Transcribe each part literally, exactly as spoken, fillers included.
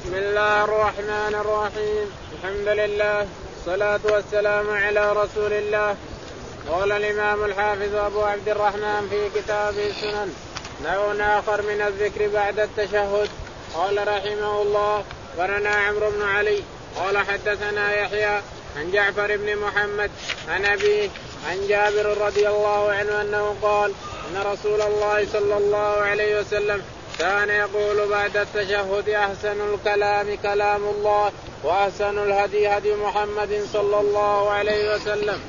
بسم الله الرحمن الرحيم. الحمد لله والصلاة والسلام على رسول الله. قال الإمام الحافظ أبو عبد الرحمن في كتابه السنن نوع آخر من الذكر بعد التشهد. قال رحمه الله ورنا عمرو بن علي قال حدثنا يحيى عن جعفر بن محمد عن أبيه عن جابر رضي الله عنه أنه قال إن رسول الله صلى الله عليه وسلم كان يقول بعد التشهد أحسن الكلام كلام الله وأحسن الهدي هدي محمد صلى الله عليه وسلم.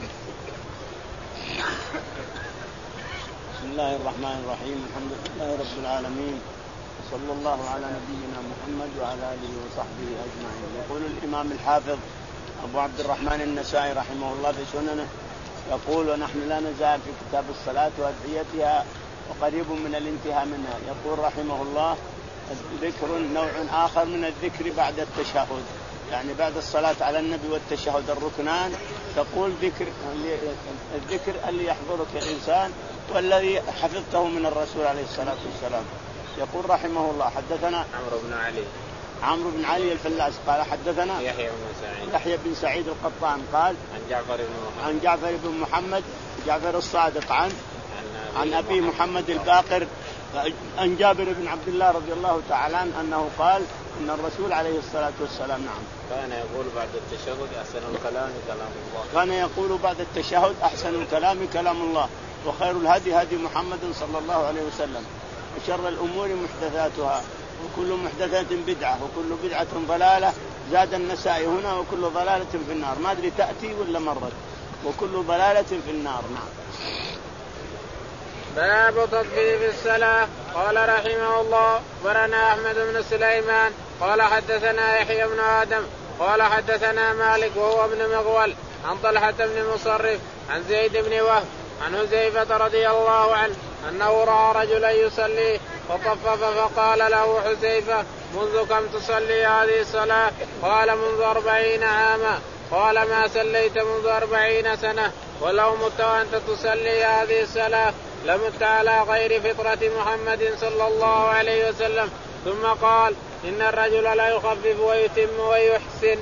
بسم الله الرحمن الرحيم. الحمد لله رب العالمين صلى الله على نبينا محمد وعلى آله وصحبه أجمعين. يقول الإمام الحافظ أبو عبد الرحمن النسائي رحمه الله في سننه يقول ونحن لا نزال في كتاب الصلاة وأدعيتها وقريب من الانتهاء منها. يقول رحمه الله ذكر نوع آخر من الذكر بعد التشهد، يعني بعد الصلاة على النبي والتشهد الركنان تقول ذكر الذكر اللي يحضرك الإنسان والذي حفظته من الرسول عليه الصلاة والسلام. يقول رحمه الله حدثنا عمرو بن علي عمرو بن علي الفلاس قال حدثنا يحيى بن سعيد يحيى بن سعيد القطان قال عن جعفر بن محمد عن جعفر بن محمد جعفر الصادق عن عن أبي محمد الباقر عن جابر بن عبد الله رضي الله تعالى عنه أنه قال إن الرسول عليه الصلاة والسلام نعم كان يقول بعد التشهد أحسن الكلام كلام الله كان يقول بعد التشهد أحسن الكلام كلام الله وخير الهدي هدي محمد صلى الله عليه وسلم وشر الأمور محدثاتها وكل محدثات بدعة وكل بدعة ضلالة. زاد النسائي هنا وكل ضلالة في النار، ما أدري تأتي ولا مرت، وكل ضلالة في النار. نعم. باب تطفيف الصلاة. قال رحمه الله ورنا أحمد بن سليمان قال حدثنا يحيى بن آدم قال حدثنا مالك وهو ابن مغول عن طلحة بن مصرف عن زيد بن وهب عن حذيفة رضي الله عنه أنه رأى رجلا يصلي فطفف فقال له حذيفة منذ كم تصلي هذه الصلاة؟ قال منذ أربعين عاما. قال ما صليت منذ أربعين سنة ولو مت وأنت تصلي هذه الصلاة لمت على غير فطرة محمد صلى الله عليه وسلم. ثم قال إن الرجل لا يخفف ويتم ويحسن.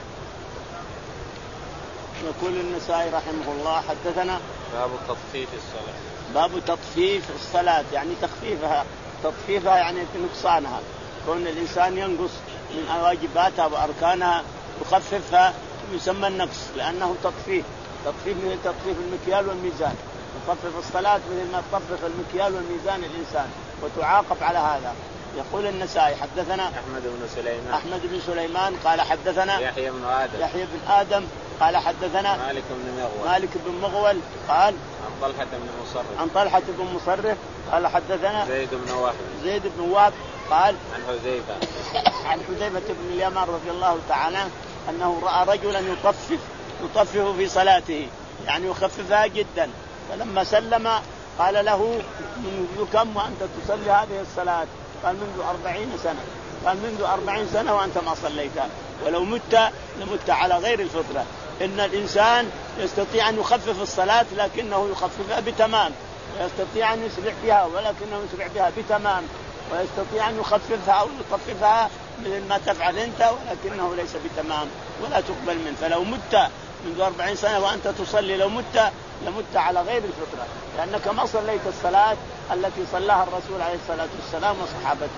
يقول النسائي رحمه الله حدثنا باب تطفيف الصلاة. باب تطفيف الصلاة يعني تخفيفها تطفيفها يعني نقصانها، كون الإنسان ينقص من واجباتها وأركانها يخففها يسمى النقص لأنه تطفيف تطفيف مثل تطفيف المكيال والميزان. تطفف الصلاة مثل ما تطفف المكيال والميزان الإنسان وتعاقب على هذا. يقول النسائي حدثنا أحمد بن سليمان أحمد بن سليمان قال حدثنا يحيى بن آدم يحيى بن آدم قال حدثنا مالك بن مغول مالك بن مغول قال عن طلحة بن مصرف عن طلحة بن مصرف قال حدثنا زيد بن وهب زيد بن وهب قال عن حذيفة عن حذيفة بن اليمان رضي الله تعالى أنه رأى رجلا يطفف يطفف في صلاته يعني يخففها جدا، فلما سلم قال له منذ كم وأنت تصلي هذه الصلاة؟ قال منذ أربعين سنة. قال منذ أربعين سنة وأنت ما صليتها ولو مت لمت على غير الفطرة. إن الإنسان يستطيع أن يخفف الصلاة لكنه يخففها بتمام، ويستطيع أن يسرع بها ولكنه يسرع بها بتمام، ويستطيع أن يخففها أو يخففها مثل ما تفعل أنت ولكنه ليس بتمام ولا تقبل منه. فلو مت منذ أربعين سنة وأنت تصلي لو مت لمت على غير الفطرة لأنك ما صليت الصلاة التي صلاها الرسول عليه الصلاة والسلام وصحابته.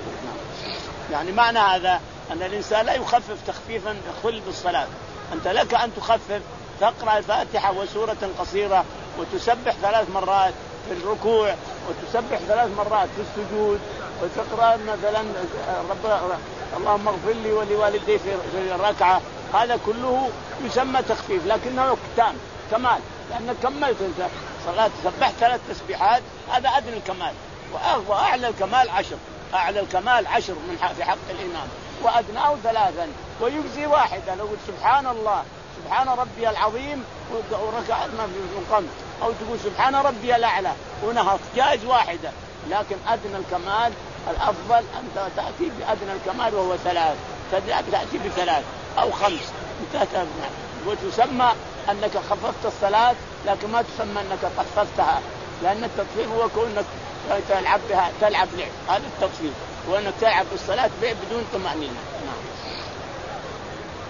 يعني معنى هذا أن الإنسان لا يخفف تخفيفا خل بالصلاة. أنت لك أن تخفف تقرأ الفاتحة وسورة قصيرة وتسبح ثلاث مرات في الركوع وتسبح ثلاث مرات في السجود وتقرأ مثلا رب اللهم اغفر لي ولوالدي في الركعة. هذا كله يسمى تخفيف لكنه تام كمال لأنك كملت أنت صلاة سبحت ثلاث تسبيحات هذا أدنى الكمال، وأعلى الكمال عشر أعلى الكمال عشر من في حق الإمام وأدناه ثلاثا ويجزي واحدة. لو قلت سبحان الله سبحان ربي العظيم وركعت ما في مقام أو تقول سبحان ربي الأعلى ونهض جائز واحدة، لكن أدنى الكمال الأفضل أن تأتي بأدنى الكمال وهو ثلاث، تأتي بثلاث أو خمس وتسمى أنك خففت الصلاة لكن ما تسمى أنك طففتها، لأن التطفيف هو كونك تلعب بها تلعب لعب، هذا التطفيف وأنك تلعب بالصلاة بدون طمأنينة. نعم.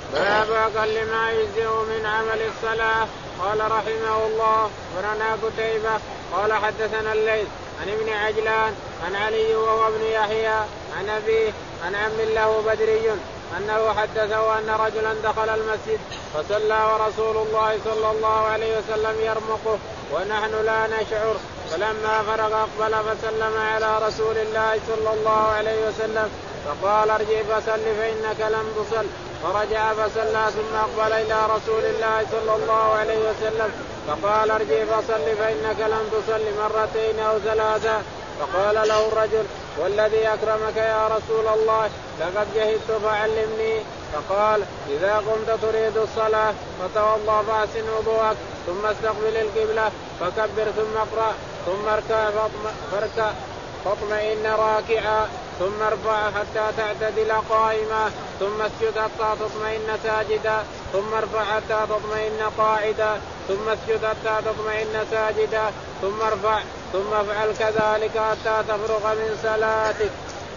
باب أقل ما يجزئ من عمل الصلاة. قال رحمه الله ورنا قتيبة قال حدثنا الليث عن ابن عجلان عن علي وهو ابن يحيى عن أبيه عن عم له بدري أنه حدثه أن رجلا دخل المسجد فصلى ورسول الله صلى الله عليه وسلم يرمقه ونحن لا نشعر، فلما فرغ أقبل فسلم على رسول الله صلى الله عليه وسلم فقال ارجع فصل فإنك لم تصل، فرجع فصلى ثم أقبل إلى رسول الله صلى الله عليه وسلم فقال ارجع فصل فإنك لم تصل مرتين أو ثلاثة. فقال له الرجل والذي أكرمك يا رسول الله لقد جهدت فعلمني. فقال إذا قمت تريد الصلاة فتوضأ فأحسن وضوءك ثم استقبل القبلة فكبر ثم اقرأ ثم اركع فاركع فاطمئن راكعا ثم ارفع حتى تعتدل قائما ثم اسجد حتى تطمئن ساجدا ثم ارفع حتى تطمئن قاعدا ثم اسجد حتى تطمئن ساجدا ثم ارفع ثم افعل كذلك حتى تفرغ من صلاتك.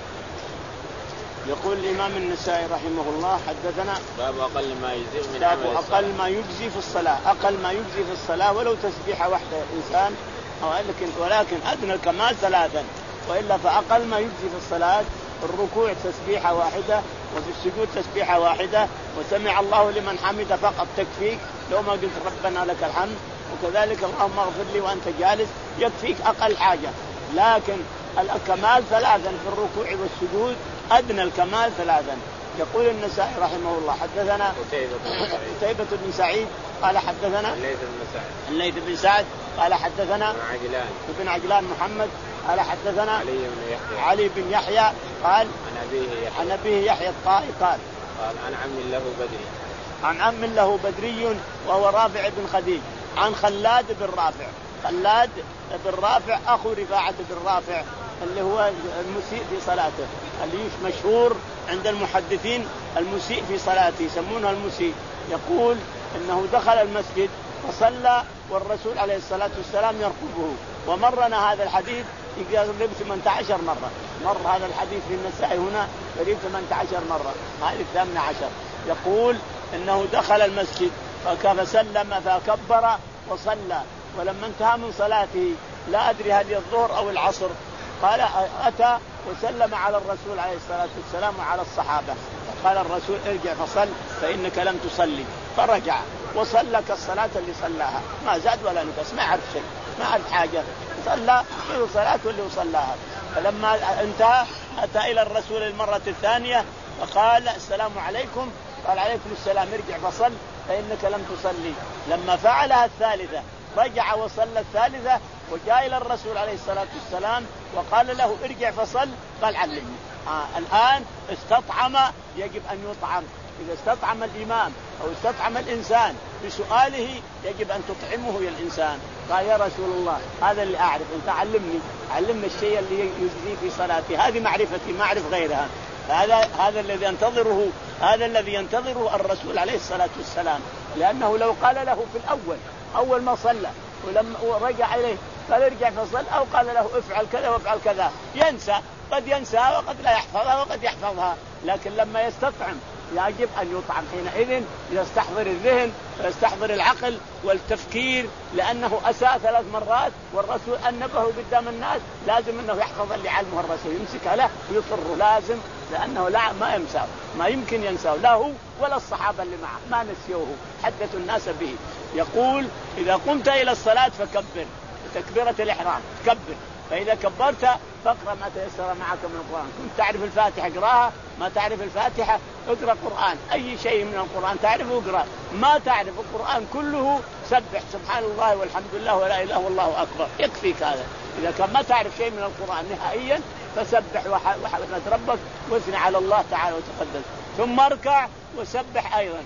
يقول الإمام النسائي رحمه الله حدثنا باب أقل ما يجزي من باب عمل أقل ما يجزي في الصلاة. أقل ما يجزي في الصلاة ولو تسبيحة واحدة إنسان ولكن ولكن أدنى الكمال ثلاثا، وإلا فأقل ما يجزي في الصلاة الركوع تسبيحة واحدة وفي السجود تسبيحة واحدة وسمع الله لمن حمد فقط تكفيك لو ما قلت ربنا لك الحمد، وكذلك اللهم اغفر لي وأنت جالس يكفيك أقل حاجة. لكن الكمال ثلاثا في الركوع والسجود أدنى الكمال ثلاثا. يقول النسائي رحمه الله حدثنا قتيبة بن سعيد قال حدثنا الليث بن سعد قال حدثنا ابن عجلان محمد قال حدثنا علي بن يحيى علي بن يحيى قال عن أبيه يحيى عن أبيه يحيى الطائي قال قال عن عم له بدري عن عم له بدري وهو رافع بن خديج عن خلاد بن رافع. خلاد بن رافع أخو رفاعة بن رافع اللي هو المسيء في صلاته، اللي مشهور عند المحدثين المسيء في صلاته يسمونه المسيء. يقول إنه دخل المسجد وصلى والرسول عليه الصلاة والسلام يرقبه، ومرنا هذا الحديث قريب ثمانية عشر مرة. مر هذا الحديث في النسائي هنا قريب ثمانية عشر مرة، هذه الثامنة عشر. يقول إنه دخل المسجد فسلم فكبر وصلى، ولما انتهى من صلاته لا أدري هل الظهر أو العصر قال أتى وسلم على الرسول عليه الصلاة والسلام وعلى الصحابة، فقال الرسول ارجع فصل فإنك لم تصلي، فرجع وصلى كالصلاة اللي صلاها ما زاد ولا نقص، ما عرف شيء ما عرف حاجة، صلى مثل صلاة اللي صلاها. فلما انتهى أتى إلى الرسول المرة الثانية فقال السلام عليكم، قال عليكم السلام ارجع فصل فإنك لم تصلي. لما فعلها الثالثة رجع وصلى الثالثة وجاء إلى الرسول عليه الصلاة والسلام وقال له ارجع فصل، قال علمني. آه الآن استطعم، يجب أن يطعم. إذا استطعم الإمام أو استطعم الإنسان بسؤاله يجب أن تطعمه يا الإنسان. قال يا رسول الله هذا اللي أعرف، أنت علمني علمني الشيء اللي يجزي في صلاتي، هذه معرفتي ما أعرف غيرها. هذا هذا الذي ينتظره هذا الذي ينتظره الرسول عليه الصلاة والسلام، لأنه لو قال له في الأول أول ما صلى ولما رجع إليه قال ارجع فصل أو قال له افعل كذا وافعل كذا ينسى، قد ينسى وقد لا يحفظها وقد يحفظها. لكن لما يستطعم يجب أن يطعم حينئذ، يستحضر الذهن ويستحضر العقل والتفكير، لأنه أساء ثلاث مرات والرسول أنبه قدام الناس، لازم أنه يحفظ اللي علمه الرسول يمسكها له ويصر لازم، لأنه لا ما ينساه، ما يمكن ينساه لا هو ولا الصحابة اللي معه ما نسيوه، حدثوا الناس به. يقول إذا قمت إلى الصلاة فكبر تكبيرة الإحرام كبر، فإذا كبرت فاقرأ ما تيسر معك من القرآن، كنت تعرف الفاتحة اقرأها، ما تعرف الفاتحة اقرأ قرآن، أي شيء من القرآن تعرفه اقرأ، ما تعرف القرآن كله سبح سبحان الله والحمد لله ولا إله والله أكبر، يكفيك هذا. إذا كان ما تعرف شيء من القرآن نهائيا فسبح وحمد ربك واثني على الله تعالى وتقدس، ثم اركع وسبح أيضا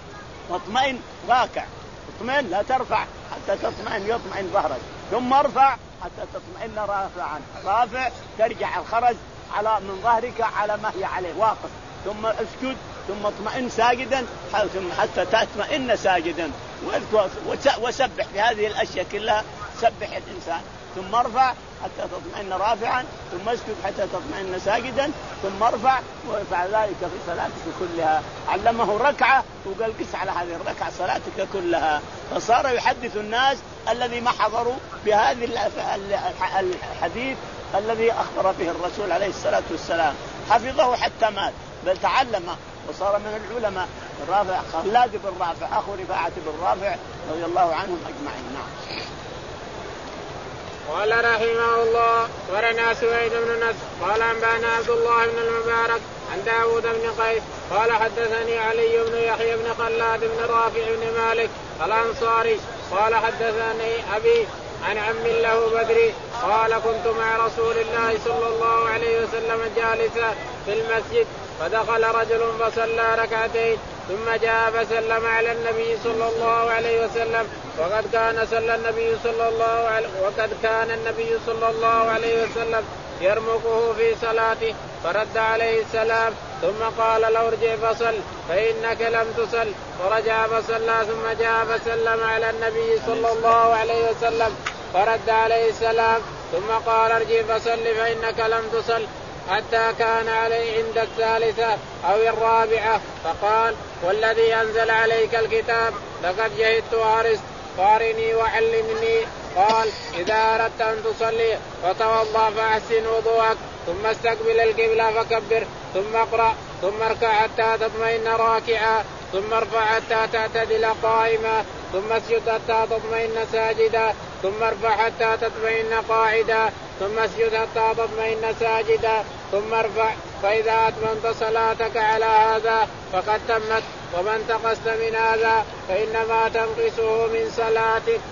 واطمئن راكع، اطمئن لا ترفع حتى تطمئن يطمئن ظهرك، ثم ارفع حتى تطمئن رافعا، رافع ترجع الخرج على من ظهرك على ما هي عليه واقف، ثم اسجد ثم اطمئن ساجدا حتى تطمئن ساجدا، وسبح بهذه الأشياء كلها، سبح الإنسان ثم ارفع حتى تطمئن رافعا، ثم اسجد حتى تطمئن ساجدا، ثم ارفع، وافعل ذلك في صلاتك كلها. علمه ركعة وقال قس على هذه الركعة صلاتك كلها. فصار يحدث الناس الذي ما حضروا بهذه الحديث الذي أخبر به الرسول عليه الصلاة والسلام، حفظه حتى مات، بل تعلم وصار من العلماء. الرافع خلاد بن رافع أخو رفاعة بن رافع رضي الله عنهم أجمعين. نعم. قال رحمه الله ورنا سويد بن نصر قال أنبانا عبد الله بن المبارك عن داود بن قيس قال حدثني علي بن يحيى بن خلاد بن رافع بن مالك الأنصاري قال حدثني أبي عن عم له بدري قال كنت مع رسول الله صلى الله عليه وسلم جالسا في المسجد فدخل رجل فصلى ركعتين ثم جاء فسلم على النبي صلى الله عليه وسلم وقد كان صلى النبي صلى الله عليه وقد كان النبي صلى الله عليه وسلم يرمقه في صلاته فرد عليه السلام ثم قال له ارجع فصل فإنك لم تصل، ورجع فصلى ثم جاء فسلم على النبي صلى الله عليه وسلم فرد عليه السلام ثم قال ارجع فصل فإنك لم تصل، حتى كان عليه عند الثالثة أو الرابعة فقال والذي أنزل عليك الكتاب لقد جهدت وأرست فارني وعلمني. قال إذا أردت أن تصلي فتوضأ فأحسن وضوءك ثم استقبل القبلة فكبر ثم اقرأ ثم اركع حتى تطمئن راكعا ثم ارفع حتى تعتدل قائما ثم اسجد حتى تطمئن ساجدا ثم ارفع حتى تطمئن قاعدا ثم اسجد حتى تطمئن ساجدا ثم ارفع، فإذا أتممت صلاتك على هذا فقد تمت، ومن تقصت من هذا فإنما تنقصه من صلاتك.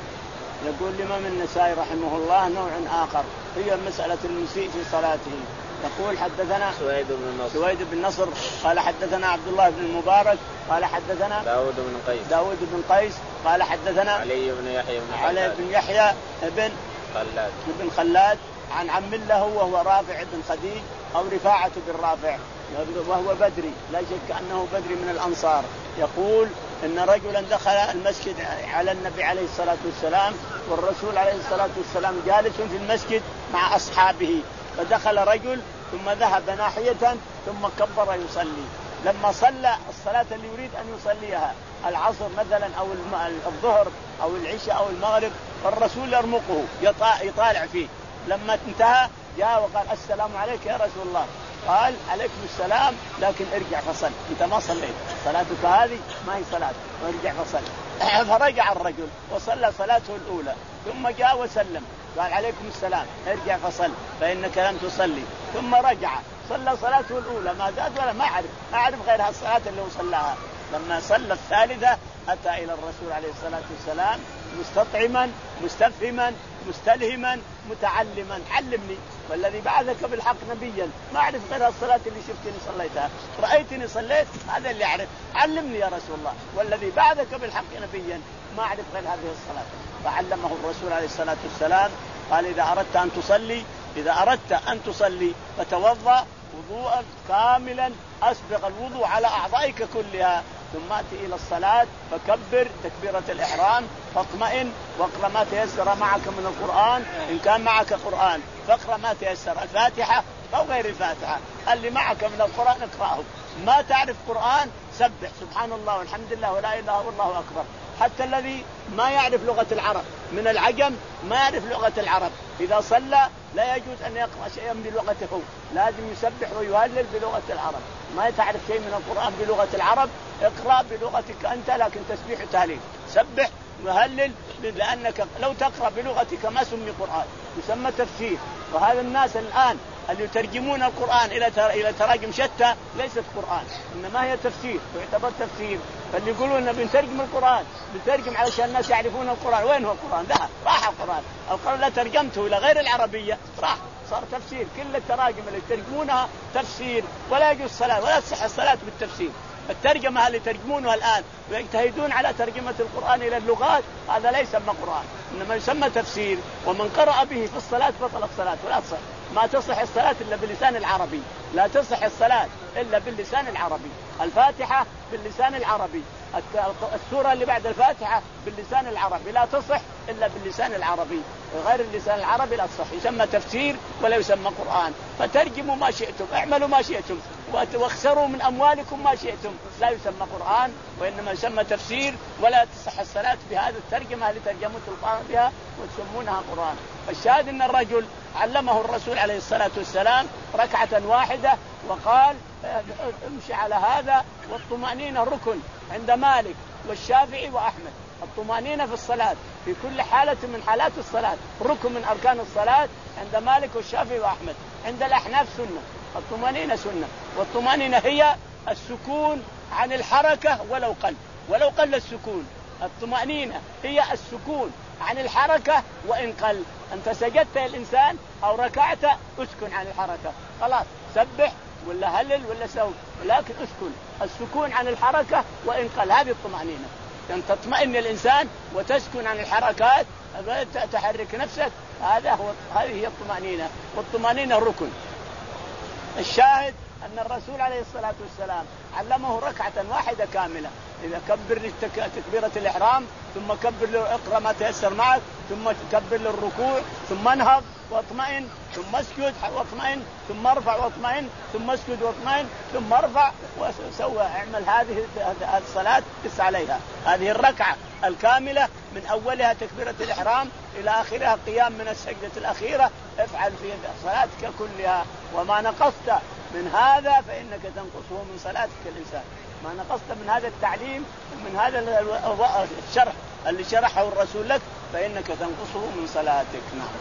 يقول الإمام النسائي رحمه الله نوع آخر هي مسألة المسيء في صلاته. يقول حدثنا سويد بن نصر سويد بن نصر قال حدثنا عبد الله بن المبارك قال حدثنا داود بن قيس داود بن قيس قال حدثنا علي بن يحيى بن علي بن يحيى بن خلاد بن خلاد عن عم له وهو رافع بن خديج أو رفاعة بن رافع وهو بدري، لا شك أنه بدري من الأنصار. يقول إن رجلا دخل المسجد على النبي عليه الصلاة والسلام والرسول عليه الصلاة والسلام جالس في المسجد مع أصحابه، فدخل رجل ثم ذهب ناحية ثم كبر يصلي. لما صلى الصلاة اللي يريد أن يصليها العصر مثلا أو الظهر أو العشاء أو المغرب فالرسول يرمقه يطالع فيه. لما انتهى جاء وقال السلام عليك يا رسول الله، قال عليكم السلام لكن ارجع فصل، انت ما صليت صلاتك هذه ما هي صلاة وارجع فصل. فرجع الرجل وصلى صلاته الأولى ثم جاء وسلم قال عليكم السلام ارجع فصل فإنك لم تصلي، ثم رجع صلى صلاته الأولى ما زاد ولا ما أعرف ما أعرف غير هالصلاة اللي صلاها. لما صلى الثالثة أتى إلى الرسول عليه الصلاة والسلام مستطعما مستفهما مستلهما متعلما، علمني والذي بعثك بالحق نبيا ما أعرف غير الصلاة اللي شفتني صليتها، رأيتني صليت هذا اللي أعرف، علمني يا رسول الله والذي بعثك بالحق نبيا ما أعرف غير هذه الصلاة. فعلمه الرسول عليه الصلاة والسلام قال إذا أردت أن تصلي إذا أردت أن تصلي فتوضأ وضوءا كاملا أسبغ الوضوء على أعضائك كلها ثم أتي إلى الصلاة فكبر تكبيرة الإحرام فاطمئن واقرأ ما تيسر معك من القرآن، إن كان معك قرآن فاقرأ ما تيسر الفاتحة أو غير الفاتحة، اللي معك من القرآن اقرأه، ما تعرف قرآن سبح سبحان الله والحمد لله ولا إله إلا الله أكبر. حتى الذي ما يعرف لغة العرب من العجم ما يعرف لغة العرب إذا صلى لا يجوز أن يقرأ شيئا بلغته، لازم يسبح ويهلل بلغة العرب. ما تعرف شيء من القرآن بلغة العرب اقرأ بلغتك أنت لكن تسبيح وتهليل، سبح وهلل، لأنك لو تقرأ بلغتك ما سمي قرآن يسمى تفسير. وهذا الناس الآن اللي يترجمون القرآن إلى إلى تراجم شتى ليست قرآن إنما هي تفسير ويعتبر تفسير. فاللي يقولون إن بنترجم القرآن بنترجم علشان الناس يعرفون القرآن، وين هو القرآن؟ لا راح القرآن، القرآن لا ترجمته إلى غير العربية راح صار تفسير. كل التراجم اللي يترجمونها تفسير ولا يجوز الصلاة ولا تصح الصلاة بالتفسير. الترجمة اللي يترجمونها الآن ويجتهدون على ترجمة القرآن إلى اللغات هذا لا يسمى قرآن إنما يسمى تفسير. ومن قرأ به في الصلاة بطلت الصلاة ولا تصح، ما تصح الصلاة إلا بلسان العربي لا تصح الصلاة إلا باللسان العربي، الفاتحة باللسان العربي، السورة اللي بعد الفاتحة باللسان العربي، لا تصح إلا باللسان العربي، غير اللسان العربي لا تصح. يسمى تفسير ولا يسمى قرآن. فترجموا ما شئتم، اعملوا ما شئتم، واخسروا من أموالكم ما شئتم، لا يسمى قرآن وإنما يسمى تفسير، ولا تصح الصلاة بهذا الترجمة اللي ترجمت القرآن بها وتسمونها قرآن. الشاهد أن الرجل علمه الرسول عليه الصلاة والسلام ركعة واحدة وقال امشي على هذا. والطمأنينة ركن عند مالك والشافعي وأحمد، الطمأنينة في الصلاة في كل حالة من حالات الصلاة ركن من أركان الصلاة عند مالك والشافعي وأحمد. عند الأحناف سنة، الطمأنينة سنة، والطمأنينة هي السكون عن الحركة ولو قل ولو قل السكون. الطمأنينة هي السكون عن الحركة وإن قل. أنت سجدت الإنسان أو ركعت اسكن عن الحركة، خلاص سبح ولا هلل ولا سوي، ولكن اسكن، السكون عن الحركة وإن قل، هذه الطمأنينة. أن تطمئن الإنسان وتسكن عن الحركات، تحرك نفسك، هذا هو هذه هي الطمأنينة. والطمأنينة ركن. الشاهد أن الرسول عليه الصلاة والسلام علمه ركعة واحدة كاملة، إذا كبر تكبيرة الإحرام ثم كبر اقرأ ما تيسر معك ثم كبر للركوع ثم انهض واطمئن ثم اسجد واطمئن ثم ارفع واطمئن ثم اسجد واطمئن ثم ارفع وسوى. اعمل هذه الصلاة قس عليها، هذه الركعة الكاملة من أولها تكبيرة الإحرام إلى آخرها قيام من السجدة الأخيرة، افعل في صلاتك كلها. وما نقصت من هذا فإنك تنقصه من صلاتك الإنسان، ما نقصت من هذا التعليم من هذا الشرح اللي شرحه الرسول لك فإنك تنقصه من صلاتك. نعم.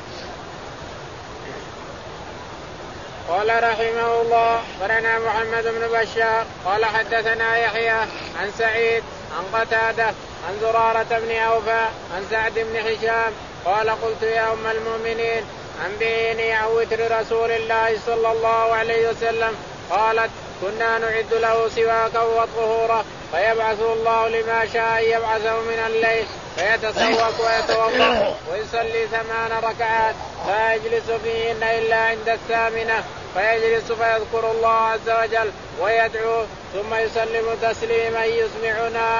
قال رحمه الله برنا محمد بن بشار قال حدثنا يحيى عن سعيد عن قتادة عن زرارة بن أوفى عن سعد بن هشام قال قلت يا أم المؤمنين أنبئيني عن وتر رسول الله صلى الله عليه وسلم. قالت كنا نعد له سواكا وطهورا فيبعث الله لما شاء يبعثه من الليل فيتسوق ويتوضا ويصلي ثمان ركعات لا يجلس فيهن إلا عند الثامنة فيجلس فيذكر الله عز وجل ويدعو ثم يسلم تسليما يسمعنا.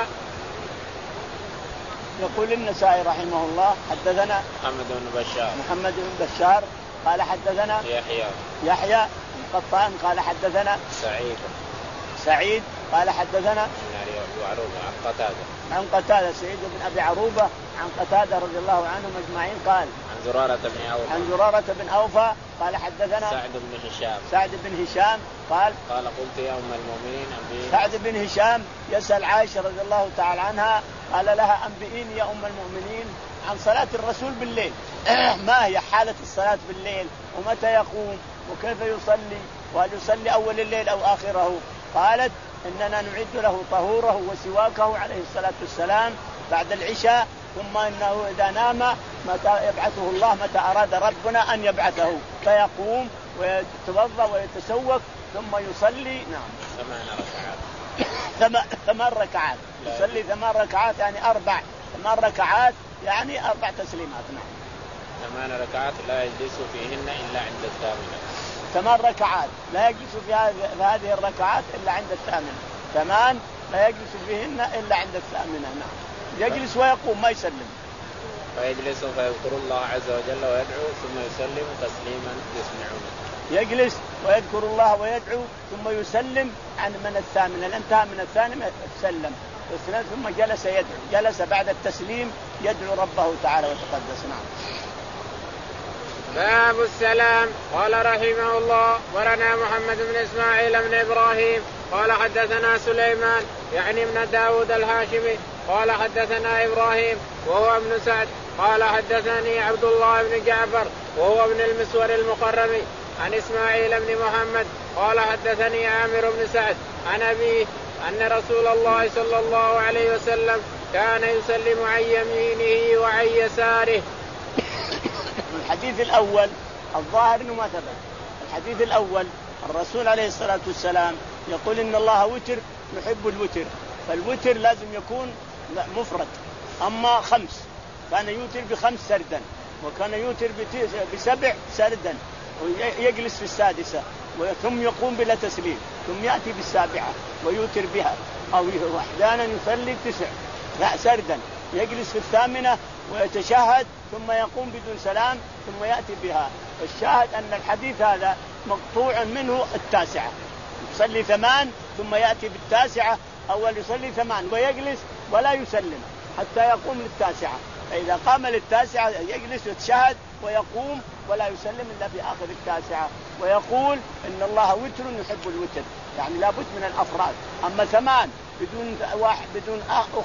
يقول النسائي رحمه الله حدثنا محمد بن بشار محمد بن بشار قال حدثنا يحيى يحيى القطان قال حدثنا سعيد سعيد قال حدثنا عن قتادة عن قتادة سعيد بن أبي عروبة عن قتادة رضي الله عنهم أجمعين قال عن زرارة بن أوفى عن زرارة بن أوفى قال حدثنا سعد بن هشام سعد بن هشام قال قال قلت يا أم المؤمنين أنبئيني. سعد بن هشام يسأل عائشة رضي الله تعالى عنها قال لها أنبئيني يا أم المؤمنين عن صلاة الرسول بالليل، ما هي حالة الصلاة بالليل ومتى يقوم وكيف يصلي وهل يصلي أول الليل أو آخره. قالت إننا نعد له طهوره وسواكه عليه الصلاة والسلام بعد العشاء، ثم إنه إذا نام متى يبعثه الله متى أراد ربنا أن يبعثه فيقوم ويتوضأ ويتسوق ثم يصلي. نعم ثمان ركعات ثمان ركعات يصلي ثمان ركعات يعني أربع ثمان ركعات يعني أربع تسليمات. نعم ثمان ركعات لا يجلس فيهن إلا عند الثامنة. ثمان ركعات لا يجلس في هذه الركعات إلا عند الثامنة. ثمان لا يجلس فيهن إلا عند الثامنة. نعم يجلس ويقوم ما يسلم. فيجلس فيذكر الله عز وجل ويدعو ثم يسلم تسليما يسمعون. يجلس ويذكر الله ويدعو ثم يسلم عن من الثامنة، الانتهى من الثامنة سلم ثم جلس يدعو، جلس بعد التسليم يدعو ربه تعالى وتقدس. نعم. باب السلام. قال رحمه الله ورنا محمد بن إسماعيل بن إبراهيم قال حدثنا سليمان يعني ابن داود الهاشمي قال حدثنا إبراهيم وهو ابن سعد قال حدثني عبد الله بن جعفر وهو ابن المسور المقرمي عن إسماعيل بن محمد قال حدثني عامر بن سعد عن أبيه أن رسول الله صلى الله عليه وسلم كان يسلم عن يمينه وعن يساره. الحديث الأول الظاهر إنه ما ثبت. الحديث الأول الرسول عليه الصلاة والسلام يقول إن الله وتر يحب الوتر، فالوتر لازم يكون مفرد. أما خمس كان يوتر بخمس سردا، وكان يوتر بسبع سردا ويجلس في السادسة، ثم يقوم بلا تسليم، ثم يأتي بالسابعة ويوتر بها، أو أحيانا يصلي تسع لا سردا، يجلس في الثامنة ويتشهد ثم يقوم بدون سلام ثم يأتي بها. الشاهد أن الحديث هذا مقطوع منه التاسعة، يصلي ثمان ثم يأتي بالتاسعة، أول يصلي ثمان ويجلس ولا يسلم حتى يقوم للتاسعة، فإذا قام للتاسعة يجلس ويتشهد ويقوم ولا يسلم إلا في آخر التاسعة، ويقول إن الله وتر يحب الوتر، يعني لابد من الأفراد. أما ثمان بدون واحد بدون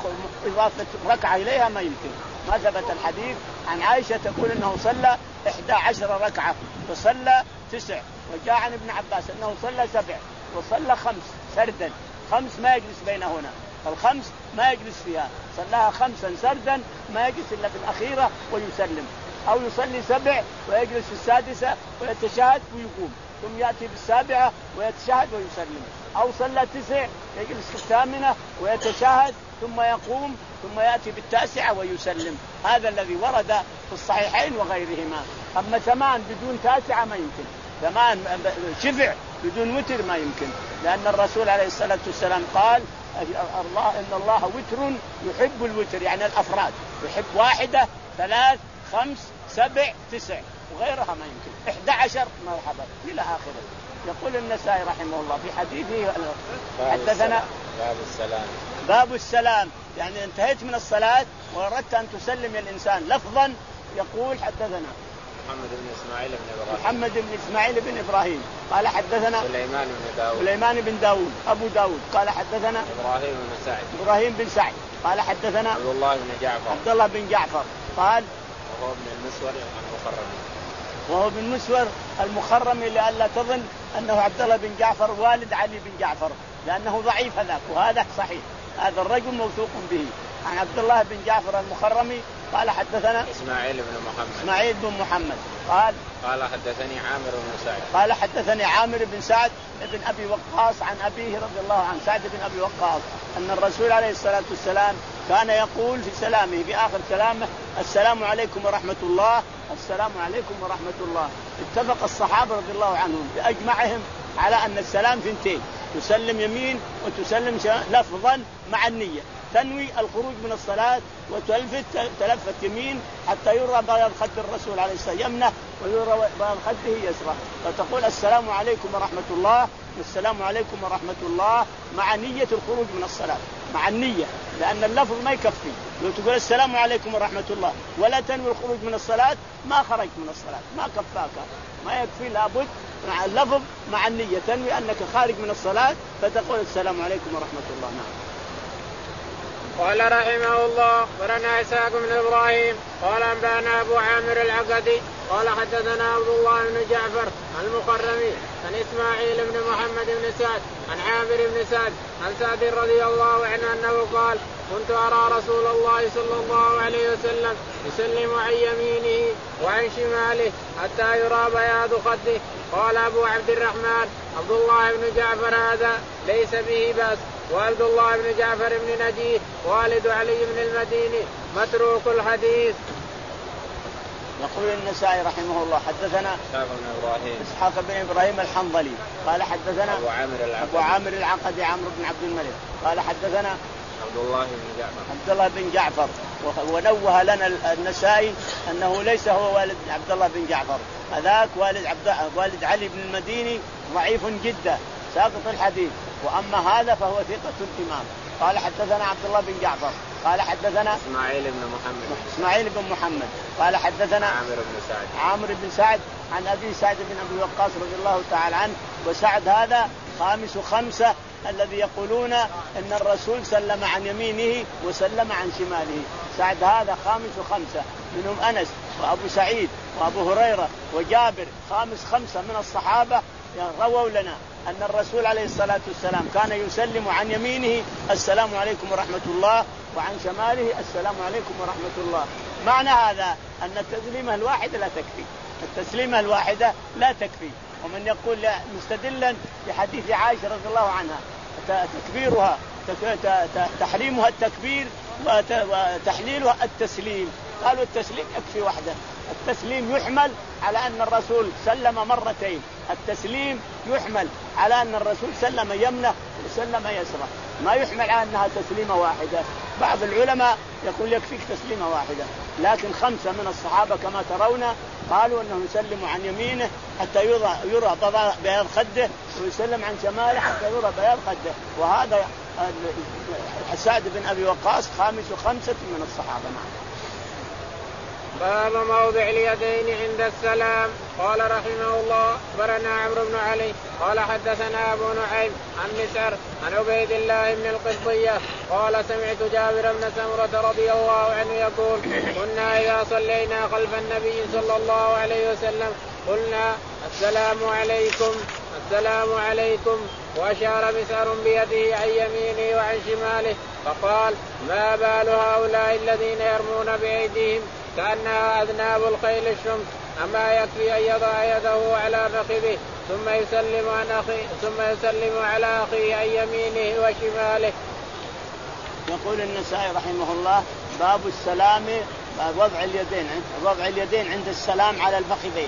إضافة ركعة إليها ما يمكن. ما ثبت الحديث عن عائشة تقول إنه صلى إحدى عشر ركعة وصلى تسع، وجاء عن ابن عباس أنه صلى سبع وصلى خمس سردا، خمس ما يجلس بينهن، الخمس ما يجلس فيها، صلاها خمسا سردا ما يجلس إلا في الأخيرة ويسلم، أو يصلي سبع ويجلس في السادسة ويتشهد ويقوم ثم يأتي بالسابعة ويتشهد ويسلم، أو صلى تسع يجلس في الثامنة ويتشهد ثم يقوم ثم يأتي بالتاسعة ويسلم. هذا الذي ورد في الصحيحين وغيرهما. أما ثمان بدون تاسعة ما يمكن، ثمان شفع بدون وتر ما يمكن، لأن الرسول عليه الصلاة والسلام قال الله إن الله وتر يحب الوتر، يعني الأفراد يحب واحدة ثلاث خمس سبع تسع وغيرها ما يمكن، إحدى عشر مرحبا إلى آخره. يقول النسائي رحمه الله في حديثه حدثنا باب السلام باب السلام، يعني انتهيت من الصلاة وأردت أن تسلم الإنسان لفظا، يقول حدثنا محمد بن إسماعيل بن إبراهيم محمد بن إسماعيل بن إبراهيم قال حدثنا سليمان بن داود سليمان بن داود أبو داود قال حدثنا إبراهيم بن سعد إبراهيم بن سعد قال حدثنا عبد الله بن جعفر عبد الله بن جعفر قال وهو ابن المسور المخرمي وهو ابن المسور المخرمي، لئلا تظن أنه عبد الله بن جعفر والد علي بن جعفر، لأنه ضعيف هذاك، وهذا صحيح، هذا الرجل موثوق به. عن عبد الله بن جعفر المخرمي قال حدثنا إسماعيل بن محمد إسماعيل بن محمد قال قال حدثني عامر بن سعد قال حدثني عامر بن سعد بن أبي وقاص عن أبيه رضي الله عنه سعد بن أبي وقاص أن الرسول عليه الصلاة والسلام كان يقول في سلامه في آخر كلامه السلام عليكم ورحمة الله، السلام عليكم ورحمة الله. اتفق الصحابة رضي الله عنهم بأجمعهم على أن السلام ثنتين، تسلم يمين وتسلم لفظا مع النية، تنوي الخروج من الصلاة وتلفت تلفت يمين حتى يرى بياض خد الرسول عليه الصلاة يمنه ويرى بياض خده يسرى، فتقول السلام عليكم ورحمة الله والسلام عليكم ورحمة الله مع نية الخروج من الصلاة، مع النية، لأن اللفظ ما يكفي. لو تقول السلام عليكم ورحمة الله ولا تنوي الخروج من الصلاة ما خرجت من الصلاة، ما كفاك، ما يكفي، لابد مع اللفظ مع النية تنوي أنك خارج من الصلاة فتقول السلام عليكم ورحمة الله. نعم. قال رحمه الله ورنا إسحاق بن إبراهيم قال أنبأنا أبو عامر العقدي قال حدثنا عبد الله بن جعفر المخرمي عن إسماعيل بن محمد بن سعد عن عامر بن سعد عن سعد رضي الله عنه أنه قال كنت أرى رسول الله صلى الله عليه وسلم يسلم عن يمينه وعن شماله حتى يرى بياض خده. قال أبو عبد الرحمن عبد الله بن جعفر هذا ليس به بأس، وعبد الله بن جعفر بن نجيه والد علي بن المديني متروك الحديث. يقول النسائي رحمه الله حدثنا إسحاق بن إبراهيم إسحاق بن إبراهيم الحنظلي قال حدثنا أبو عامر العقدي أبو عامر العقدي عمرو بن عبد الملك قال حدثنا عبد الله بن جعفر عبد الله بن جعفر، ونوه لنا النسائي أنه ليس هو والد عبد الله بن جعفر، هذاك والد عبد والد علي بن المديني ضعيف جدا ساقط الحديث، وأما هذا فهو ثقة الإمام. قال حدثنا عبد الله بن جعفر قال حدثنا إسماعيل بن محمد إسماعيل بن محمد قال حدثنا عامر بن سعد عامر بن سعد عن أبي سعد بن أبي وقاص رضي الله تعالى عنه. وسعد هذا خامس خمسة الذي يقولون إن الرسول سلم عن يمينه وسلم عن شماله، سعد هذا خامس خمسة، منهم أنس وأبو سعيد وأبو هريرة وجابر، خامس خمسة من الصحابة رووا لنا أن الرسول عليه الصلاة والسلام كان يسلم عن يمينه السلام عليكم ورحمة الله وعن شماله السلام عليكم ورحمة الله. معنى هذا أن التسليمة الواحدة لا تكفي، التسليمة الواحدة لا تكفي. ومن يقول مستدلا بحديث عائشة رضي الله عنها تكبيرها تحريمها التكبير وتحليلها التسليم، قالوا التسليم يكفي وحده، التسليم يحمل على أن الرسول سلم مرتين، التسليم يحمل على أن الرسول سلم يمنه وسلم يسره، ما يحمل على أنها تسليمة واحدة. بعض العلماء يقول يكفيك تسليمة واحدة، لكن خمسة من الصحابة كما ترون قالوا أنه يسلم عن يمينه حتى يرى, يرى بياض خده، ويسلم عن شماله حتى يرى بياض خده. وهذا سعد بن أبي وقاص خامس خمسة من الصحابة. باب موضع اليدين عند السلام. قال رحمه الله أخبرنا عمرو بن علي قال حدثنا أبو نعيم عن مسعر عن عبيد الله بن القبطية قال سمعت جابر بن سمرة رضي الله عنه يقول كنا إذا صلينا خلف النبي صلى الله عليه وسلم قلنا السلام عليكم السلام عليكم، وأشار مسعر بيده عن يمينه وعن شماله فقال ما بال هؤلاء الذين يرمون بأيديهم كأنها أذناب الخيل الشمس، أما يكفي أن يضع يده على فخذه ثم يسلم عن أخيه ثم يسلم على أخيه عن يمينه وشماله. يقول النسائي رحمه الله باب السلام، باب وضع اليدين وضع اليدين عند السلام على الفخذين.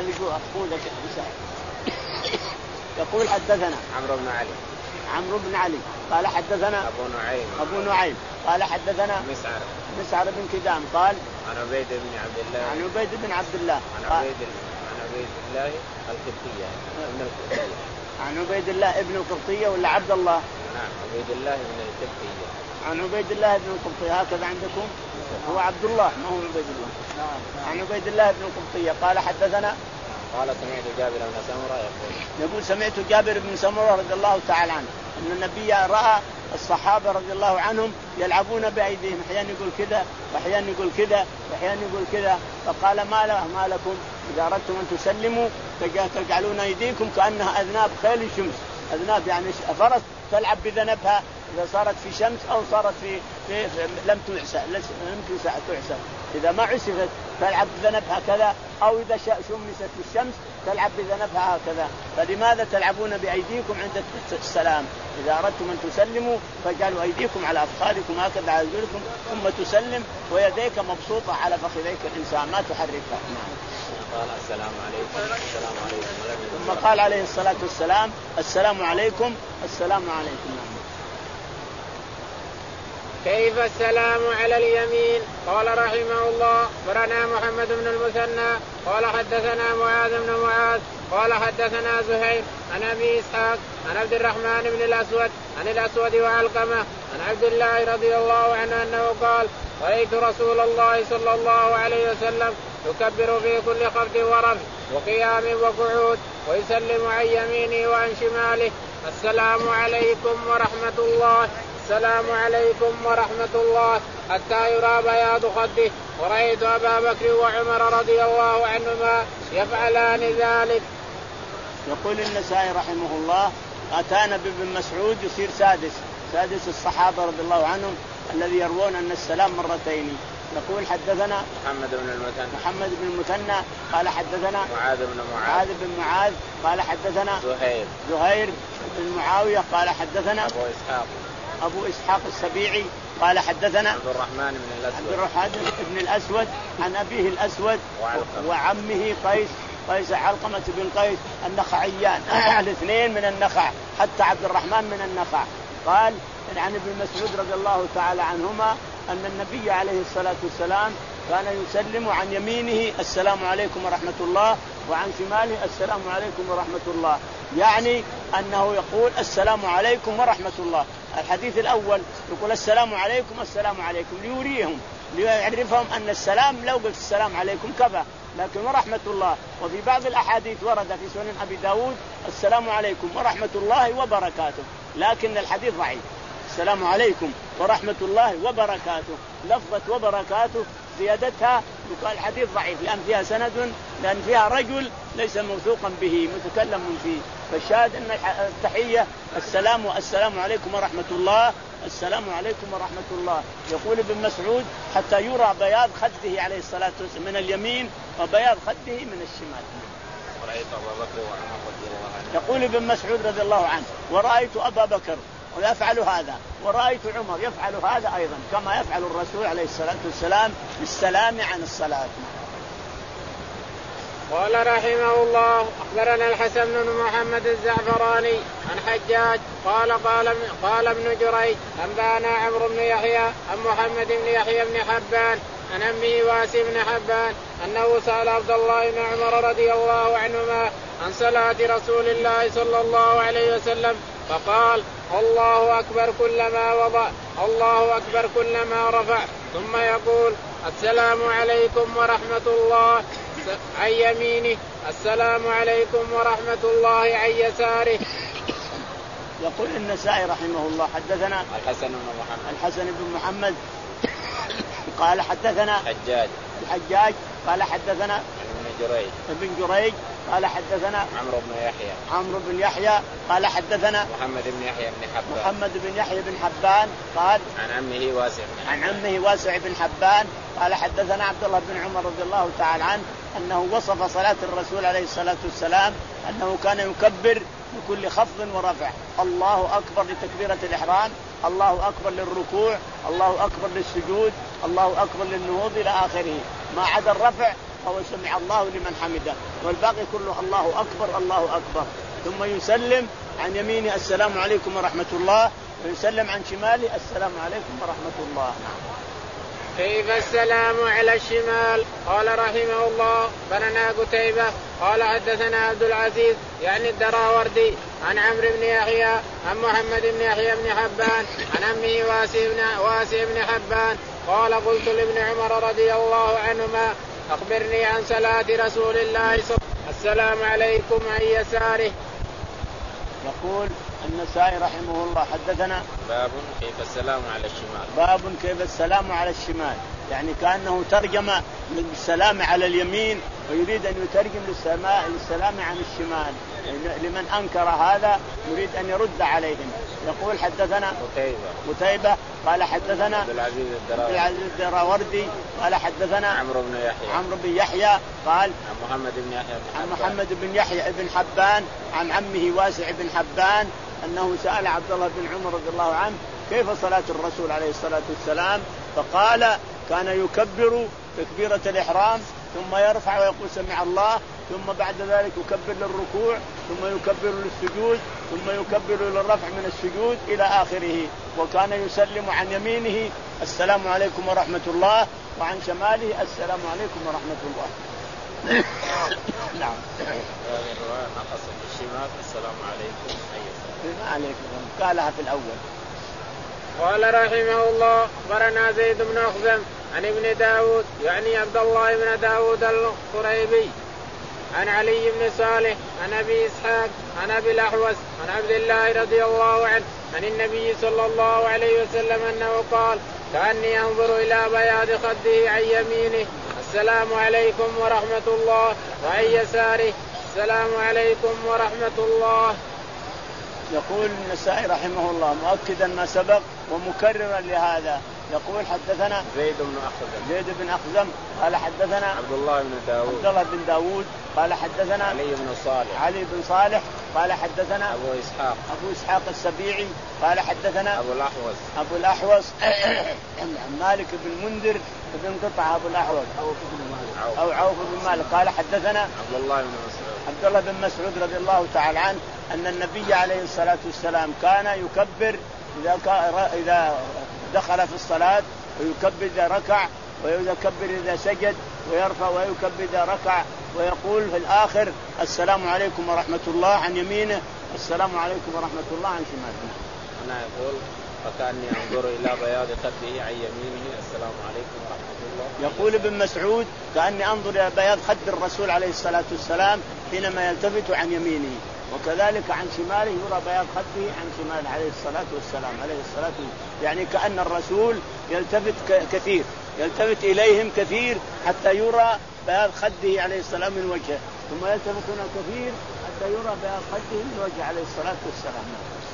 يقول حدثنا عمرو بن علي عمرو بن علي قال حدثنا أبو نعيم أبو نعيم قال حدثنا مسعر مسعر بن كدام قال عن عبيد بن عبد الله عن عبيد بن عبد الله عن عبيد عن عبيد الله القبطية ابن القبطية عن عبيد الله ابن القبطية ولا عبد الله؟ نعم عبيد الله ابن القبطية عن عبيد الله ابن القبطية هكذا عندكم؟ هو عبد الله ما هو عبيد الله. عن عبيد الله ابن القبطية قال حدثنا قال سمعت جابر بن سمرة يقول يقول سمعت جابر بن سمرة رضي الله تعالى عنه أن النبي رأى الصحابة رضي الله عنهم يلعبون بأيديهم، أحيانا يقول كذا وأحيانا يقول كذا وأحيانا يقول كذا، فقال ما, ما لكم إذا أردتم أن تسلموا تجعلون أيديكم كأنها أذناب خيل الشمس. أذناب يعني فرس تلعب بذنبها إذا صارت في شمس أو صارت في, في, في لم تعسى لم تعسى إذا ما عسفت تلعب بذنبها كذا، أو إذا شمست في الشمس تلعب بذنبها هكذا. فلماذا تلعبون بأيديكم عند السلام؟ إذا أردتم أن تسلموا فاجعلوا أيديكم على أفخاذكم هكذا على رجلكم ثم تسلم ويديك مبسوطة على فخذيك الإنسان ما تحركها. قال السلام عليكم السلام عليكم ثم قال عليه الصلاة والسلام السلام عليكم السلام عليكم. كيف السلام على اليمين؟ قال رحمه الله أخبرنا محمد بن المثنى قال حدثنا معاذ بن معاذ قال حدثنا زهير عن أبي إسحاق عن عبد الرحمن بن الأسود عن الأسود وعلقمة عن عبد الله رضي الله عنه أنه قال رأيت رسول الله صلى الله عليه وسلم يكبر في كل خفض ورفع وقيام وقعود ويسلم عن يمينه وعن شماله السلام عليكم ورحمة الله السلام عليكم ورحمة الله حتى يرى بياض خده. ورأيت أبا بكر وعمر رضي الله عنهما يفعلان ذلك. يقول النسائي رحمه الله أتانا بابن مسعود يصير سادس سادس الصحابة رضي الله عنهم الذي يروون أن السلام مرتين. يقول حدثنا محمد بن المثنى محمد بن المثنى قال حدثنا معاذ بن معاذ معاذ بن معاذ قال حدثنا زهير زهير بن معاوية قال حدثنا أبو إسحاق أبو إسحاق السبيعي قال حدثنا عبد الرحمن بن الأسود عبد الرحمن بن الأسود عن أبيه الأسود وعلقمة وعمه قيس قيس علقمة بن قيس النخعيان الاثنين من النخع، حتى عبد الرحمن من النخع. قال عن ابن مسعود رضي الله تعالى عنهما أن النبي عليه الصلاة والسلام كان يسلم عن يمينه السلام عليكم ورحمة الله وعن شماله السلام عليكم ورحمة الله، يعني أنه يقول السلام عليكم ورحمة الله. الحديث الأول يقول السلام عليكم السلام عليكم ليريهم ليعرفهم أن السلام لو قلت السلام عليكم كفى، لكن ورحمة الله. وفي بعض الأحاديث ورد في سنن أبي داود السلام عليكم ورحمة الله وبركاته، لكن الحديث ضعيف. السلام عليكم ورحمة الله وبركاته لفظة وبركاته زيادتها يقال الحديث ضعيف لأن فيها سند لأن فيها رجل ليس موثوقا به متكلم فيه. فالشاهد أن التحية السلام والسلام عليكم ورحمة الله السلام عليكم ورحمة الله. يقول ابن مسعود حتى يرى بياض خده عليه الصلاة والسلام من اليمين وبياض خده من الشمال. ورأيت أبا بكر وعمر رضي الله عنه. يقول ابن مسعود رضي الله عنه ورأيت أبا بكر ويفعل هذا ورأيت عمر يفعل هذا أيضا كما يفعل الرسول عليه الصلاة والسلام بالسلام عن الصلاة. قال رحمه الله أخبرنا الحسن بن محمد الزعفراني عن حجاج قال قال قال ابن جريج أنبأنا عمرو بن يحيى عن محمد بن يحيى بن حبان عن أمه واسع بن حبان أنه سأل عبد الله بن عمر رضي الله عنهما عن صلاة رسول الله صلى الله عليه وسلم فقال الله أكبر كلما وضع الله أكبر كلما رفع ثم يقول السلام عليكم ورحمة الله عن يمينه السلام عليكم ورحمة الله عن يساره. يقول النسائي رحمه الله حدثنا الحسن بن محمد الحسن بن محمد قال حدثنا حجاج الحجاج قال حدثنا ابن جريج ابن جريج قال حدثنا عمرو بن يحيى عمرو بن يحيى قال حدثنا محمد بن يحيى بن حبان محمد بن يحيى بن حبان قال عن عمه واسع بن عن عمه واسع بن حبان قال حدثنا عبد الله بن عمر رضي الله تعالى عنه أنه وصف صلاة الرسول عليه الصلاة والسلام أنه كان يكبر بكل خفض ورفع الله أكبر لتكبيرة الإحرام الله أكبر للركوع الله أكبر للسجود الله أكبر للنهوض إلى آخره ما عدا الرفع فهو سمع الله لمن حمده والباقي كله الله أكبر الله أكبر ثم يسلم عن يمينه السلام عليكم ورحمة الله ويسلم عن شماله السلام عليكم ورحمة الله. كيف السلام على الشمال؟ قال رحمه الله بننا قتيبة قال حدثنا عبد العزيز يعني الدراوردي عن عمرو بن يحيى عن محمد بن يحيى بن حبان عن عمه واسع بن واسع بن حبان قال قلت لابن عمر رضي الله عنهما أخبرني عن صلاة رسول الله صلى الله عليه وسلم السلام عليكم عن يساره. يقول النسائي رحمه الله حدثنا باب كيف السلام على الشمال باب كيف السلام على الشمال يعني كأنه ترجم للسلام على اليمين ويريد أن يترجم للسماء للسلام عن الشمال لمن أنكر هذا يريد أن يرد عليهم. يقول حدثنا قتيبة قتيبة قال حدثنا عبد العزيز الدراوردي قال حدثنا عمرو بن يحيى عمرو بن يحيى قال عن محمد بن يحيى بن عن محمد بن يحيى بن حبان عن عمه واسع بن حبان أنه سأل عبد الله بن عمر رضي الله عنه كيف صلاة الرسول عليه الصلاة والسلام فقال كان يكبر تكبيرة الإحرام ثم يرفع ويقول سمع الله ثم بعد ذلك يكبر للركوع ثم يكبر للسجود ثم يكبر للرفع من السجود إلى آخره وكان يسلم عن يمينه السلام عليكم ورحمة الله وعن شماله السلام عليكم ورحمة الله. نعم نقص الشمال السلام عليكم بما عليكم قالها في الأول. قال رحمه الله أخبرنا زيد بن أخزم عن ابن داود يعني عبد الله بن داود القريبي عن علي بن صالح عن أبي إسحاق عن أبي الأحوص عن عبد الله رضي الله عنه عن النبي صلى الله عليه وسلم أنه قال كأني أنظر إلى بياض خده عن يمينه السلام عليكم ورحمة الله وعن يساره السلام عليكم ورحمة الله. يقول النسائي رحمه الله مؤكدا ما سبق ومكررا لهذا يقول حدثنا زيد بن أخزم زيد بن أخزم قال حدثنا عبد الله بن داود عبد الله بن داود قال حدثنا علي بن صالح علي بن صالح قال حدثنا أبو إسحاق أبو إسحاق السبيعي قال حدثنا أبو الأحوص أبو الأحوص مالك بن منذر بن قطع أبو الأحوص أو عوف بن مالك قال حدثنا عبد الله بن مسعود عبد الله بن مسعود رضي الله تعالى عنه أن النبي عليه الصلاة والسلام كان يكبر إذا إذا دخل في الصلاة ويكبر إذا ركع ويكبر إذا سجد ويرفع ويكبر إذا ركع ويقول في الآخر السلام عليكم ورحمة الله عن يمينه السلام عليكم ورحمة الله عن شماله. أنا يقول فكأني أنظر إلى بياض خده عن يمينه السلام عليكم ورحمة الله. يقول ابن مسعود كأني أنظر إلى بياض خد الرسول عليه الصلاة والسلام حينما يلتفت عن يمينه وكذلك عن شماله يرى بياض خده عن شماله عليه الصلاة والسلام عليه الصلاة والسلام. يعني كأن الرسول يلتفت كثير يلتفت إليهم كثير حتى يرى بياض خده عليه السلام من وجهه ثم يلتفت هنا كثير حتى يرى بياض خده من وجهه عليه الصلاة والسلام.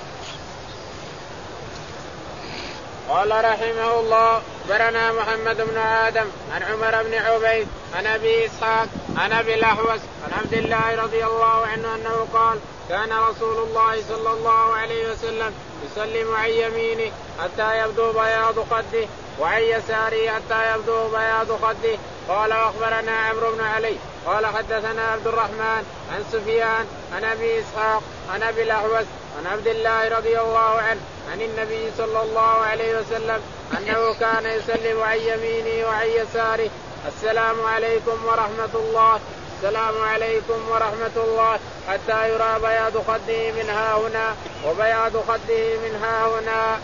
قال رحمه الله برنا محمد بن آدم عن عمر بن عبيد عن أبي إسحاق عن أبي الأحوص عن عبد الله رضي الله عنه أنه قال كان رسول الله صلى الله عليه وسلم يسلم عن يمينه حتى يبدو بياض خده وعن يساره حتى يبدو بياض خده. قال وأخبرنا عمرو بن علي قال حدثنا عبد الرحمن عن سفيان عن ابي اسحاق عن ابي الاحوص عن عبد الله رضي الله عنه عن النبي صلى الله عليه وسلم انه كان يسلم عن يمينه وعن يساره السلام عليكم ورحمه الله السلام عليكم ورحمه الله حتى يرى بياض خده من ها هنا وبياض خده من ها هنا.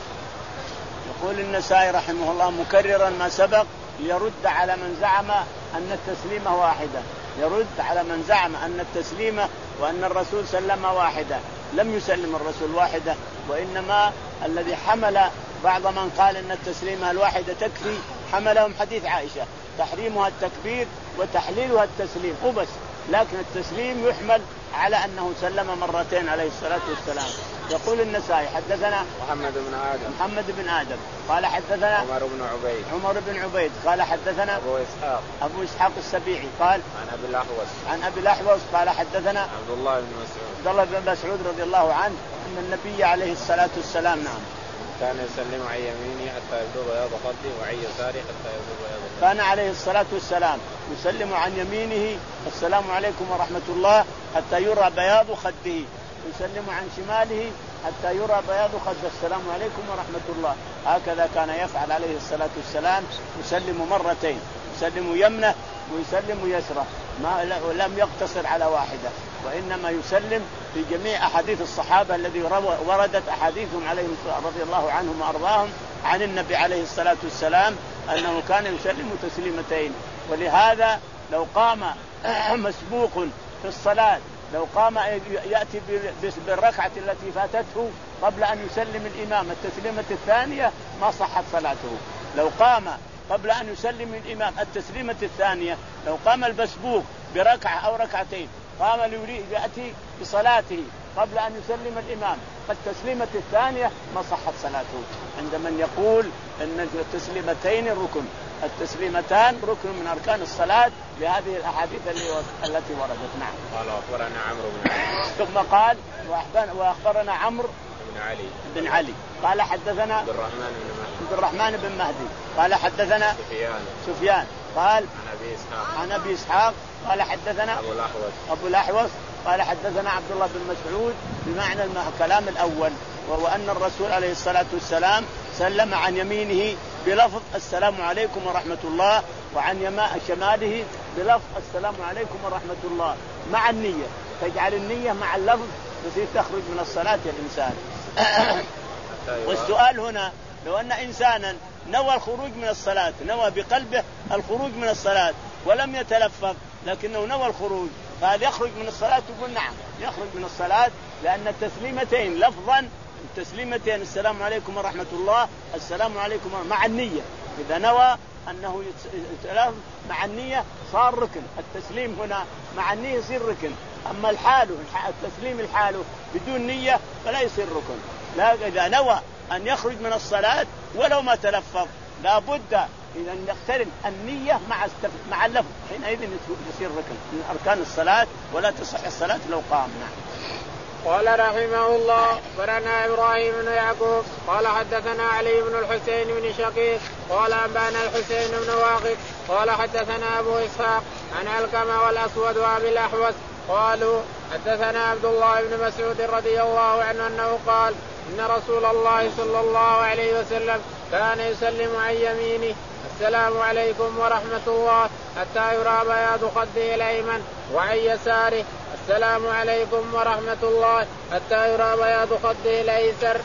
يقول النسائي رحمه الله مكررا ما سبق ليرد على من زعم أن التسليمة واحدة، يرد على من زعم أن التسليمة وأن الرسول سلم واحدة. لم يسلم الرسول واحدة، وإنما الذي حمل بعض من قال أن التسليمة الواحدة تكفي حملهم حديث عائشة تحريمها التكبير وتحليلها التسليم وبس، لكن التسليم يحمل على أنه سلم مرتين عليه الصلاة والسلام. يقول النسائي حدثنا محمد بن آدم محمد بن آدم قال حدثنا عمر بن عبيد عمر بن عبيد قال حدثنا أبو إسحاق أبو إسحاق السبيعي قال عن أبي الأحوص عن أبي الأحوص قال حدثنا عبد الله بن مسعود عبد الله بن مسعود رضي الله عنه أن النبي عليه الصلاة والسلام نعم كان يسلم عن يمينه حتى يبدو بياض خده وعن يساره حتى يبدو بياض خده. كان عليه الصلاة والسلام يسلم عن يمينه السلام عليكم ورحمة الله حتى يرى بياض خده، يسلم عن شماله حتى يرى بياض خده السلام عليكم ورحمة الله. هكذا كان يفعل عليه الصلاة والسلام، يسلم مرتين، يسلم يمنه ويسلم يسره، ما لم يقتصر على واحدة، وإنما يسلم في جميع أحاديث الصحابة الذي وردت أحاديثهم عليهم رضي الله عنهم وأرضاهم عن النبي عليه الصلاة والسلام أنه كان يسلم تسليمتين. ولهذا لو قام مسبوق في الصلاة، لو قام يأتي بالركعة التي فاتته قبل أن يسلم الإمام التسليمة الثانية ما صحت صلاته. لو قام قبل أن يسلم الإمام التسليمة الثانية، لو قام المسبوق بركعة أو ركعتين قام ليريد يأتي بصلاته قبل أن يسلم الإمام التسليمة الثانية ما صحت صلاته. عند من يقول أن التسليمتين ركن، التسليمتان ركن من أركان الصلاة لهذه الأحاديث التي وردت. نعم. قال أخبرنا عمرو بن علي ثم قال وأخبرنا عمرو بن علي بن علي قال حدثنا عبد الرحمن بن مهدي عبد الرحمن بن مهدي قال حدثنا سفيان سفيان قال عن أبي إسحاق عن أبي إسحاق قال حدثنا أبو الأحوص أبو الأحوص قال حدثنا عبد الله بن مسعود بمعنى الكلام الأول، وهو أن الرسول عليه الصلاة والسلام سلم عن يمينه بلفظ السلام عليكم ورحمة الله، وعن يماء شماله بلفظ السلام عليكم ورحمة الله، مع النية، تجعل النية مع اللفظ تصير تخرج من الصلاة يا الإنسان. والسؤال هنا لو أن إنسانا نوى الخروج من الصلاة، نوى بقلبه الخروج من الصلاة ولم يتلفظ لكنه نوى الخروج، فهل يخرج من الصلاة؟ تقول نعم يخرج من الصلاة، لأن التسليمتين لفظا التسليمتين السلام عليكم ورحمة الله السلام عليكم مع النية، إذا نوى أنه يتلفظ مع النية صار ركن. التسليم هنا مع النية يصير ركن، أما الحال التسليم الحال بدون نية فلا يصير ركن. لا، إذا نوى أن يخرج من الصلاة ولو ما تلفظ لا بد إذا يقترن النية مع مع اللفظ، حينئذ يصير ركن من أركان الصلاة ولا تصح الصلاة لو قام. نعم. قال رحمه الله أخبرنا إبراهيم بن يعقوب قال حدثنا علي بن الحسين بن شقيق قال أنبانا الحسين بن واقد قال حدثنا أبو إسحاق عن علقمة والأسود وأبي الأحوص قالوا حدثنا عبد الله بن مسعود رضي الله عنه أنه قال إن رسول الله صلى الله عليه وسلم كان يسلم عن يمينه السلام عليكم ورحمة الله حتى يرى بياض خده الأيمن، وعن يساره السلام عليكم ورحمة الله حتى يرى بياض خده الأيسر.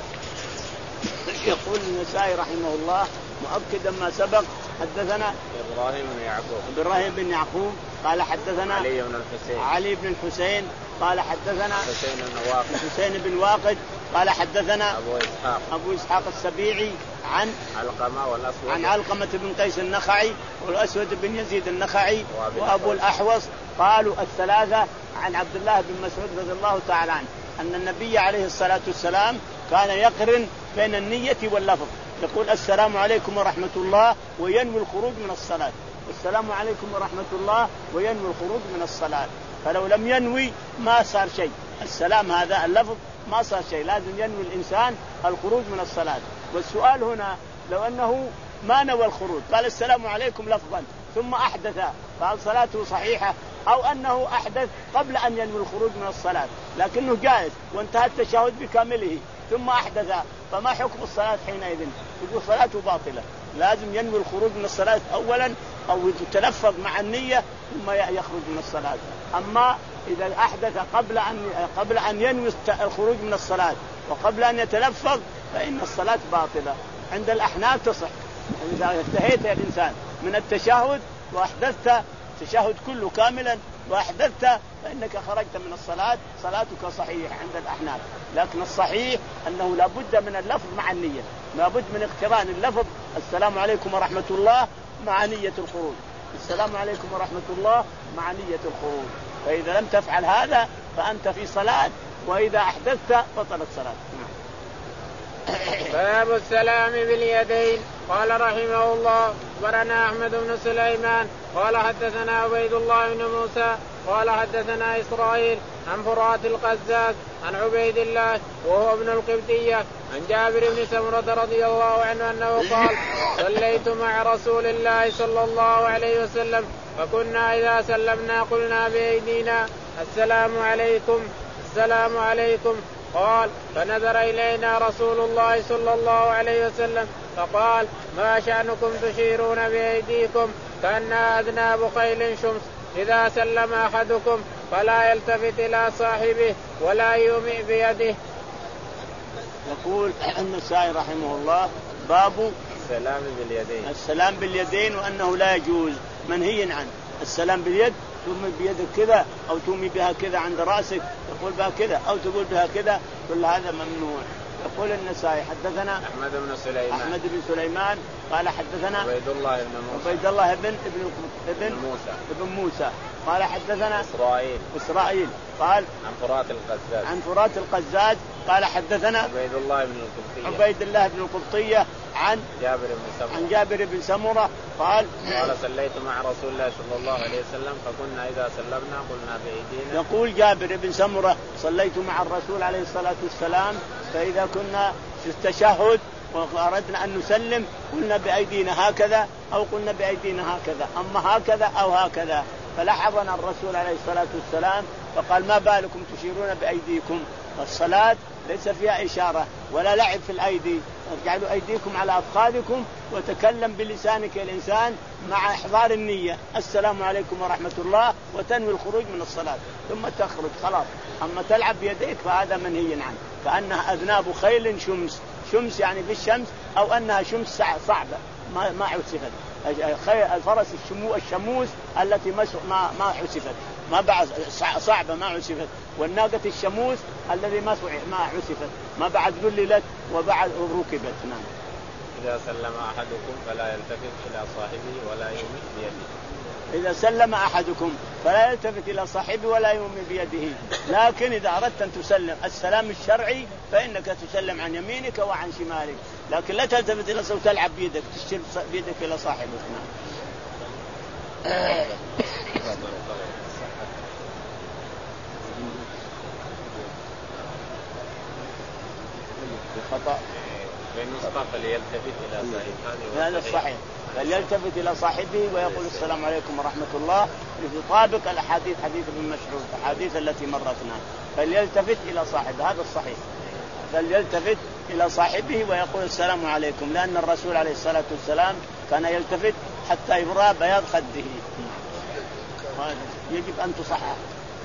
يقول النسائي رحمه الله مؤكدا ما سبق حدثنا إبراهيم بن يعقوب إبراهيم بن يعقوب قال حدثنا علي بن الحسين علي بن الحسين قال حدثنا حسين بن واقد حسين بن واقد قال حدثنا أبو إسحاق أبو إسحاق السبيعي عن علقمة والأسود عن علقمة بن قيس النخعي والأسود بن يزيد النخعي وأبو الأحوص قالوا الثلاثة عن عبد الله بن مسعود رضي الله تعالى عنه أن النبي عليه الصلاة والسلام كان يقرن بين النية واللفظ، يقول السلام عليكم ورحمة الله وينوي الخروج من الصلاة، السلام عليكم ورحمة الله وينوي الخروج من الصلاة، فلو لم ينوي ما صار شيء، السلام هذا اللفظ ما صار شيء، لازم ينوي الإنسان الخروج من الصلاة. والسؤال هنا لو أنه ما نوى الخروج قال السلام عليكم لفظا ثم أحدث فهل صلاته صحيحة أو أنه أحدث قبل أن ينوي الخروج من الصلاة لكنه جائز وانتهى التشهد بكامله ثم أحدث، فما حكم الصلاة حينئذ؟ يقول صلاته باطلة، لازم ينوي الخروج من الصلاة أولا أو يتلفظ مع النية ثم يخرج من الصلاة. أما إذا أحدث قبل أن قبل أن ينوي الخروج من الصلاة وقبل أن يتلفظ فإن الصلاة باطلة. عند الأحناف تصح. إذا انتهيت يا الإنسان من التشهد وأحدثت التشهد كله كاملا وأحدثت فإنك خرجت من الصلاة، صلاتك صحيحة عند الأحناف. لكن الصحيح أنه لا بد من اللفظ مع النية، لا بد من اقتران اللفظ السلام عليكم ورحمة الله مع نية الخروج، السلام عليكم ورحمة الله مع نية الخروج. فإذا لم تفعل هذا فأنت في صلاة، وإذا أحدثت بطلت صلاة. باب السلام باليدين. قال رحمه الله أخبرنا أحمد بن سليمان قال حدثنا عبيد الله بن موسى قال حدثنا إسرائيل عن فرات القزاز عن عبيد الله وهو ابن القبطية عن جابر بن سمرة رضي الله عنه أنه قال صليت مع رسول الله صلى الله عليه وسلم فكنا إذا سلمنا قلنا بأيدينا السلام عليكم السلام عليكم. قال فنظر إلينا رسول الله صلى الله عليه وسلم فقال ما شأنكم تشيرون بأيديكم كأنها أذناب خيل شمس إذا سلم أحدكم فلا يلتفت إلى صاحبه ولا يومئ بيده. يقول النسائي رحمه الله باب السلام باليدين السلام باليدين وأنه لا يجوز، منهي عنه. السلام باليد تومي بيدك كذا أو تومي بها كذا عند رأسك تقول بها كذا أو تقول بها كذا، كل هذا ممنوع. يقول النسائي حدثنا أحمد بن سليمان أحمد بن سليمان قال حدثنا عبيد الله بن موسى عبيد الله بن ابن ابن موسى ابن موسى قال حدثنا إسرائيل إسرائيل قال عن فرات القزاز عن فرات القزاز قال حدثنا عبيد الله بن القبطية عبيد الله بن القبطية عن جابر بن سمرة عن جابر بن سمرة قال قال صليت مع رسول الله صلى الله عليه وسلم فكنا إذا سلمنا قلنا بأيدينا. يقول جابر بن سمرة صليت مع الرسول عليه الصلاة والسلام فإذا كنا في التشهد وأردنا أن نسلم قلنا بأيدينا هكذا أو قلنا بأيدينا هكذا، أما هكذا أو هكذا. فلحظنا الرسول عليه الصلاة والسلام فقال ما بالكم تشيرون بأيديكم؟ الصلاة ليس فيها إشارة ولا لعب في الأيدي، اجعلوا أيديكم على أفخاذكم وتكلم بلسانك الإنسان مع إحضار النية السلام عليكم ورحمة الله وتنوي الخروج من الصلاة ثم تخرج خلاص. أما تلعب بيديك فهذا منهي عنه، كأنها أذناب خيل شمس، شمس يعني في الشمس أو أنها شمس صعبة ما ما حسفت، الفرس الشمو الشموس التي ما ما حسفت ما بعد صعبة ما عسفت، والناقة الشموس الذي ما ما عسفت ما بعد ذللت وبعد ركبت. نعم. إذا سلم أحدكم فلا يلتفت إلى صاحبه ولا يومئ بيده. إذا سلم أحدكم فلا يلتفت إلى صاحبه ولا يومئ بيده. لكن إذا أردت أن تسلم السلام الشرعي فإنك تسلم عن يمينك وعن شمالك، لكن لا تلتفت إلى صوت تلعب بيدك تشير بيدك إلى صاحبك. نعم. خطأ في النسخة فليلتفت إلى صاحبه هذا الصحيح، فليلتفت إلى صاحبه ويقول السلام عليكم ورحمة الله يطابق الأحاديث حديث ابن مسعود الأحاديث التي مرتنا. فليلتفت إلى صاحبه هذا الصحيح، فليلتفت إلى صاحبه ويقول السلام عليكم، لأن الرسول عليه الصلاة والسلام كان يلتفت حتى يرى بياض خده. يجب أن تصحح.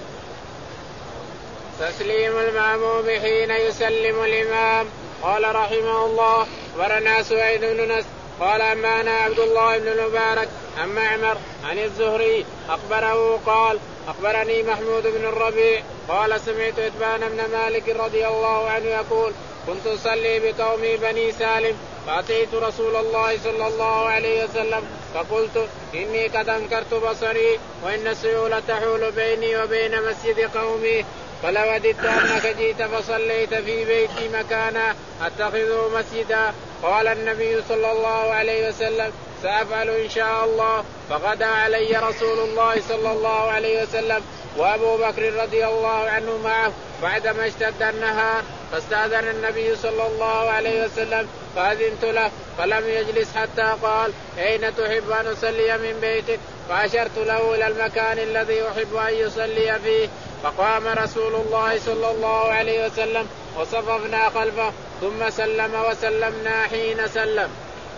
تسليم المأموم حين يسلم الإمام. قال رحمه الله ورنا سعيد بن نصر قال أنبأنا عبد الله بن المبارك عن معمر عن الزهري أخبره قال أخبرني محمود بن الربيع قال سمعت إتبان بن مالك رضي الله عنه يقول كنت أصلي بقومي بني سالم فأتيت رسول الله صلى الله عليه وسلم فقلت إني قد أنكرت بصري وإن السيول تحول بيني وبين مسجد قومي فلو وددت أنك جئت فصليت في بيتي مكانا أتخذه مسجدا. قال النبي صلى الله عليه وسلم سأفعل إن شاء الله. فغدا علي رسول الله صلى الله عليه وسلم وأبو بكر رضي الله عنه معه بعدما اشتد النهار فاستأذن النبي صلى الله عليه وسلم فأذنت له فلم يجلس حتى قال أين تحب أن أصلي من بيتك؟ فأشرت له إلى المكان الذي أحب أن يصلي فيه، فقام رسول الله صلى الله عليه وسلم وصففنا خلفه ثم سلم وسلمنا حين سلم.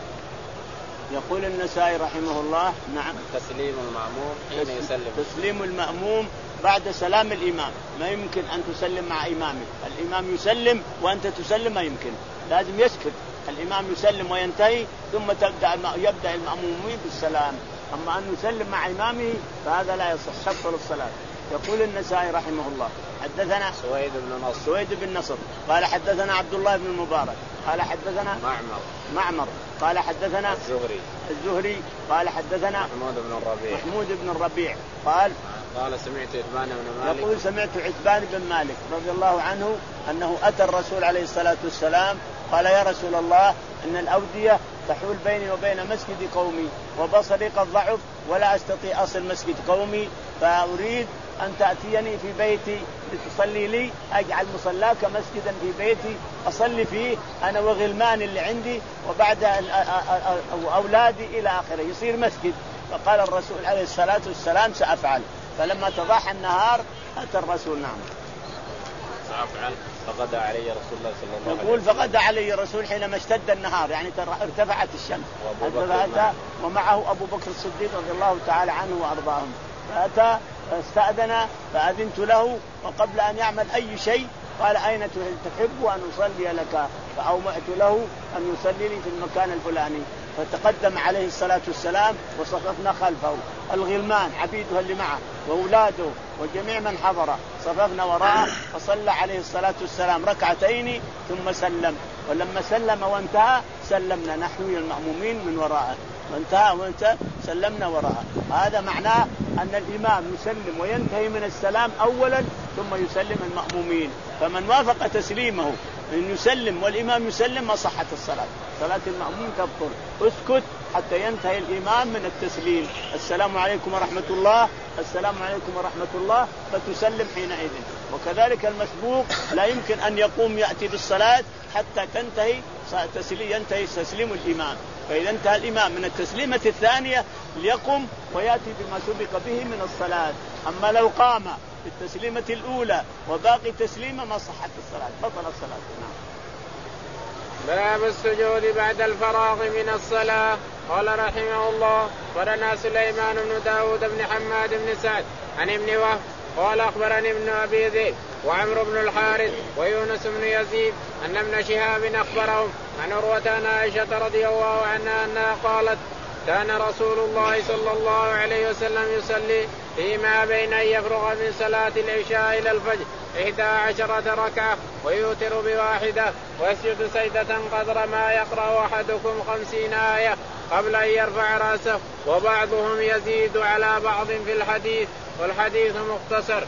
يقول النسائي رحمه الله نعم تسليم المأموم حين يسلم. تسليم المأموم بعد سلام الإمام، ما يمكن أن تسلم مع إمامك، الإمام يسلم وأنت تسلم ما يمكن، لازم يسكت الإمام يسلم وينتهي ثم تبدأ يبدأ المأمومين بالسلام، أما أن يسلم مع إمامه فهذا لا يصح، تبطل الصلاة. يقول النسائي رحمه الله حدثنا سويد بن نصر سويد بن نصر قال حدثنا عبد الله بن المبارك قال حدثنا معمر معمر قال حدثنا الزهري الزهري قال حدثنا محمود بن الربيع محمود بن الربيع قال قال سمعت عتبان بن مالك يقول سمعت عتبان بن مالك رضي الله عنه أنه أتى الرسول عليه الصلاة والسلام قال يا رسول الله إن الأودية تحول بيني وبين مسجد قومي وبصري قد ضعف ولا أستطيع أصل مسجد قومي، فأريد أن تأتيني في بيتي لتصلي لي، أجعل مصلاك مسجدا في بيتي أصلي فيه أنا وغلمان اللي عندي وبعد أولادي إلى آخره يصير مسجد. فقال الرسول عليه الصلاة والسلام سأفعل. فلما تضاح النهار أتى الرسول نعم سأفعل فغدا علي رسول الله صلى الله عليه وسلم. يقول فغدا علي الرسول حينما اشتد النهار يعني ارتفعت الشمس ارتفعت ومعه أبو بكر الصديق رضي الله تعالى عنه وأرضاهم، فأتى فاستأذن فأذنت له وقبل أن يعمل أي شيء قال أين تحب أن أصلي لك؟ فأومأت له أن يصلي لي في المكان الفلاني، فتقدم عليه الصلاة والسلام وصففنا خلفه الغلمان عبيده اللي معه وأولاده وجميع من حضر صففنا وراءه، فصلى عليه الصلاة والسلام ركعتين ثم سلم، ولما سلم وانتهى سلمنا نحن المأمومين من وراءه، وانتهى وانتهى سلمنا وراءه. هذا معناه أن الإمام يسلم وينتهي من السلام أولا ثم يسلم المأمومين، فمن وافق تسليمه إن يسلم والإمام يسلم ما صحت الصلاة، صلاة المأموم تبطل. اسكت حتى ينتهي الإمام من التسليم، السلام عليكم ورحمة الله السلام عليكم ورحمة الله، فتسلم حينئذ. وكذلك المسبوق لا يمكن أن يقوم يأتي بالصلاة حتى تنتهي تسليم ينتهي تسليم الإمام، فإذا انتهى الإمام من التسليمة الثانية ليقم ويأتي بما سبق به من الصلاة. أما لو قام بالتسليمة الأولى وباقي تسليمة ما صحت الصلاة، بطل الصلاة. نعم. باب السجود بعد الفراغ من الصلاة. قال رحمه الله أخبرنا سليمان بن داود بن حماد بن سعد عن ابن وهب قال أخبرني ابن أبي ذئب وعمرو بن الحارث ويونس بن يزيد أن ابن شهاب أخبرهم عن عروة عن عائشة رضي الله عنها أنها قالت كان رسول الله صلى الله عليه وسلم يصلي فيما بين أن يفرغ من صلاة العشاء إلى الفجر إحدى عشرة ركعة ويوتر بواحدة ويسجد سجدة قدر ما يقرأ أحدكم خمسين آية قبل أن يرفع رأسه، وبعضهم يزيد على بعض في الحديث والحديث مختصر.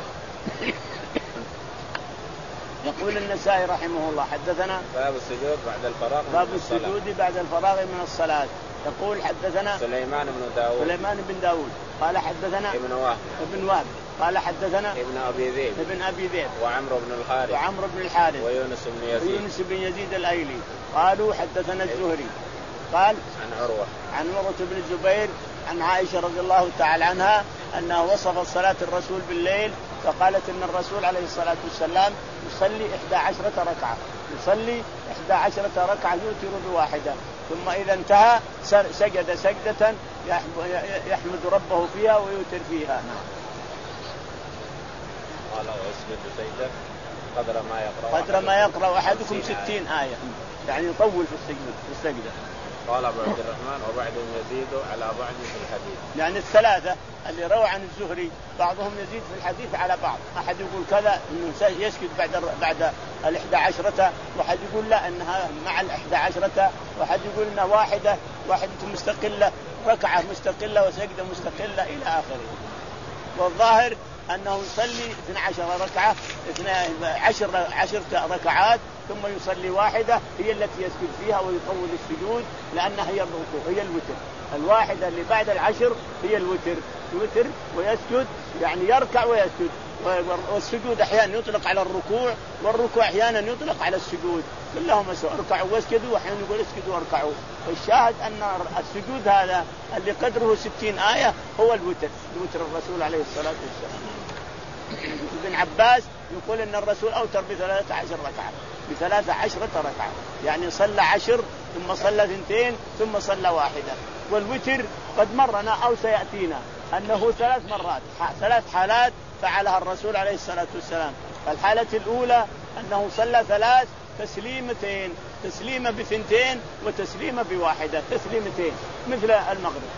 يقول النسائي رحمه الله حدثنا باب السجود بعد الفراغ باب السجود بعد الفراغ من الصلاة. يقول حدثنا سليمان بن داود سليمان بن داود قال حدثنا ابن وهب ابن وهب قال حدثنا ابن أبي ذئب ابن أبي ذئب وعمرو بن الحارث وعمرو بن الحارث ويونس بن يزيد ويونس بن يزيد الأيلي قالوا حدثنا الزهري قال عن عروة عن عروة بن الزبير عن عائشة رضي الله تعالى عنها أنها وصفت صلاة الرسول بالليل فقالت إن الرسول عليه الصلاة والسلام يصلي إحدى عشرة ركعة يصلي إحدى عشرة ركعة يوتر بواحدة، ثم إذا انتهى سجد سجدة يحمد ربه فيها ويوتر فيها. قال ويسجد سجدة قدر ما يقرأ قدر ما يقرأ أحدكم ستين آية، يعني يطول في السجدة في السجدة. قال أبو عبد الرحمن وبعضهم يزيد على بعض في الحديث، يعني الثلاثة اللي روى عن الزهري بعضهم يزيد في الحديث على بعض، أحد يقول كذا إنه يسجد بعد بعد الإحدى عشرة، واحد يقول لا إنها مع الإحدى عشرة، واحد يقول إنها واحدة واحدة مستقلة ركعة مستقلة وسجدة مستقلة إلى آخره. والظاهر أنه يصلي اثنتي عشرة ركعة عشر عشر ركعات ثم يصلي واحدة هي التي يسجد فيها ويطول السجود لأنها هي الركوع هي الوتر. الواحدة اللي بعد العشر هي الوتر، يوتر ويسجد يعني يركع ويسجد، والسجود أحيانا يطلق على الركوع، والركوع أحيانا يطلق على السجود، كلهم سواء. اركعوا واسجدوا، وأحيانا يقول اسجدوا واركعوا. والشاهد أن السجود هذا اللي قدره ستين آية هو الوتر، الوتر الرسول عليه الصلاة والسلام. ابن عباس يقول أن الرسول أوتر بثلاثة عشر ركعة، بثلاثة عشرة ركعة، يعني صلى عشر ثم صلى اثنتين ثم صلى واحدة. والوتر قد مرنا أو سيأتينا أنه ثلاث مرات، ثلاث حالات فعلها الرسول عليه الصلاة والسلام. فالحالة الأولى أنه صلى ثلاث تسليمتين، تسليمة بثنتين وتسليمة بواحدة، تسليمتين مثل المغرب،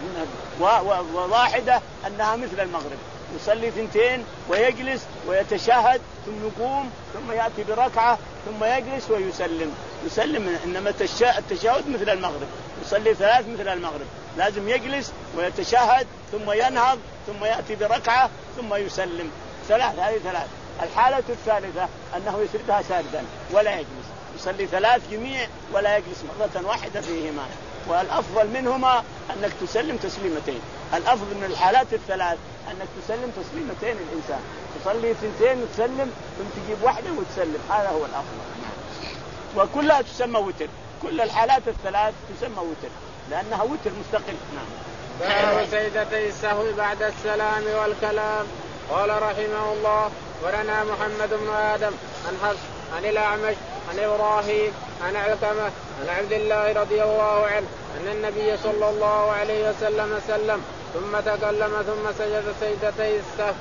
وواحدة أنها مثل المغرب. يصلي ثنتين ويجلس ويتشهد ثم يقوم ثم يأتي بركعة ثم يجلس ويسلم، يسلم. إنما التشهد مثل المغرب، يصلي ثلاث مثل المغرب، لازم يجلس ويتشهد ثم ينهض ثم يأتي بركعة ثم يسلم. ثلاث، هذه ثلاث. الحالة الثالثة أنه يسردها ساردا ولا يجلس، يصلي ثلاث جميع ولا يجلس مرة واحدة فيهما. والأفضل منهما أنك تسلم تسليمتين. الأفضل من الحالات الثلاث أنك تسلم تسليمتين. الإنسان تصلي اثنتين وتسلم ثم تجيب واحدة وتسلم، هذا هو الأفضل. وكلها تسمى وتر، كل الحالات الثلاث تسمى وتر لأنها وتر مستقل. نعم. باب سجدتي السهو بعد السلام والكلام. قال رحمه الله: ورنا محمد بن آدم عن حفص عن الأعمش عن إبراهيم عن علقمة عن عبد الله رضي الله عنه أن النبي صلى الله عليه وسلم سلم ثم تكلم ثم سجد سجدتي السهو.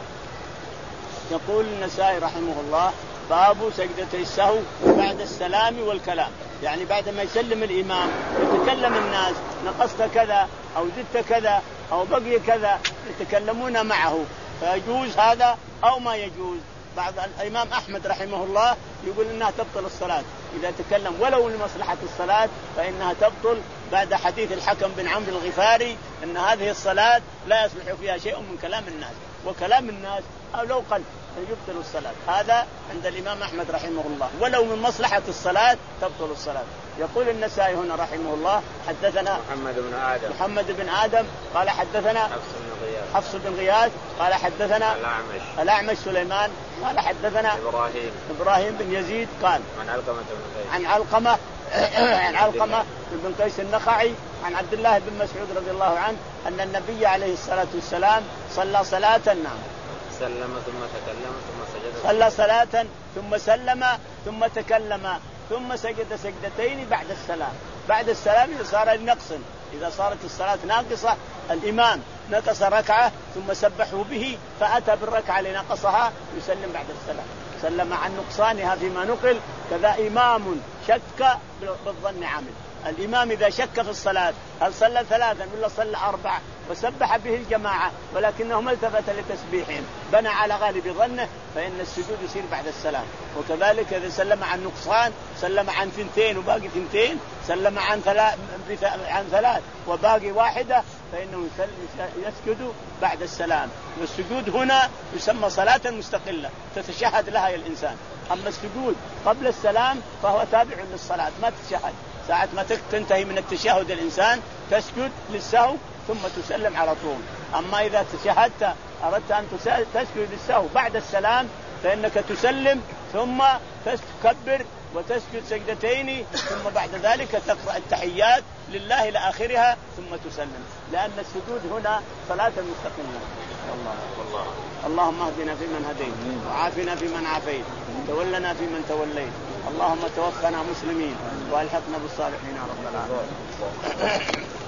يقول النسائي رحمه الله: باب سجدتي السهو بعد السلام والكلام، يعني بعد ما يسلم الإمام يتكلم الناس: نقصت كذا أو زدت كذا أو بقي كذا، يتكلمون معه، فيجوز هذا أو ما يجوز. بعض الإمام أحمد رحمه الله يقول إنها تبطل الصلاة إذا تكلم ولو لمصلحة الصلاة، فإنها تبطل بعد حديث الحكم بن عمرو الغفاري أن هذه الصلاة لا يصلح فيها شيء من كلام الناس، وكلام الناس أو لو قل يبطل الصلاة. هذا عند الإمام أحمد رحمه الله، ولو من مصلحة الصلاة تبطل الصلاة. يقول النسائي هنا رحمه الله: حدثنا محمد بن آدم محمد بن آدم قال حدثنا حفص بن غياث حفص بن غياث قال حدثنا الأعمش الأعمش سليمان قال حدثنا إبراهيم إبراهيم بن يزيد قال عن علقمة بن قيس عن علقمة عن علقمة بن قيس النخعي عن عبد الله بن مسعود رضي الله عنه أن النبي عليه الصلاة والسلام صلى صلاة نعم سلم ثم تكلم ثم سجد، صلى صلاة ثم سلم ثم تكلم ثم سجد سجدتين بعد السلام. بعد السلام إذا صار النقص، إذا صارت الصلاة ناقصة، الإمام نقص ركعة ثم سبحوا به فأتى بالركعة لنقصها يسلم بعد السلام، سلم عن نقصانها فيما نقل. كذا إمام شك بالظن عامل، الإمام إذا شك في الصلاة هل صلى ثلاثا ولا صلى أربعة وسبح به الجماعة ولكنه ما التفت لتسبيحهم بنى على غالب ظنه، فإن السجود يصير بعد السلام. وكذلك إذا سلم عن نقصان، سلم عن ثنتين وباقي ثنتين، سلم عن ثلاث عن ثلاث وباقي واحدة، فإنه يسجد بعد السلام. والسجود هنا يسمى صلاة مستقلة تتشهد لها الإنسان. أما السجود قبل السلام فهو تابع للصلاة، ما تتشهد. ساعة ما تنتهي من التشهد الإنسان تسجد للسهو ثم تسلم على طول. أما إذا تشهدت أردت أن تسجد للسهو بعد السلام فإنك تسلم ثم تكبر وتسجد سجدتين ثم بعد ذلك تقرأ التحيات لله إلى آخرها ثم تسلم، لأن السجود هنا صلاة مستقلة. الله والله اللهم اهدنا فيمن هديت وعافنا فيمن عافيت وتولنا فيمن توليت، اللهم توفنا مسلمين والحقنا بالصالحين يا رب العالمين.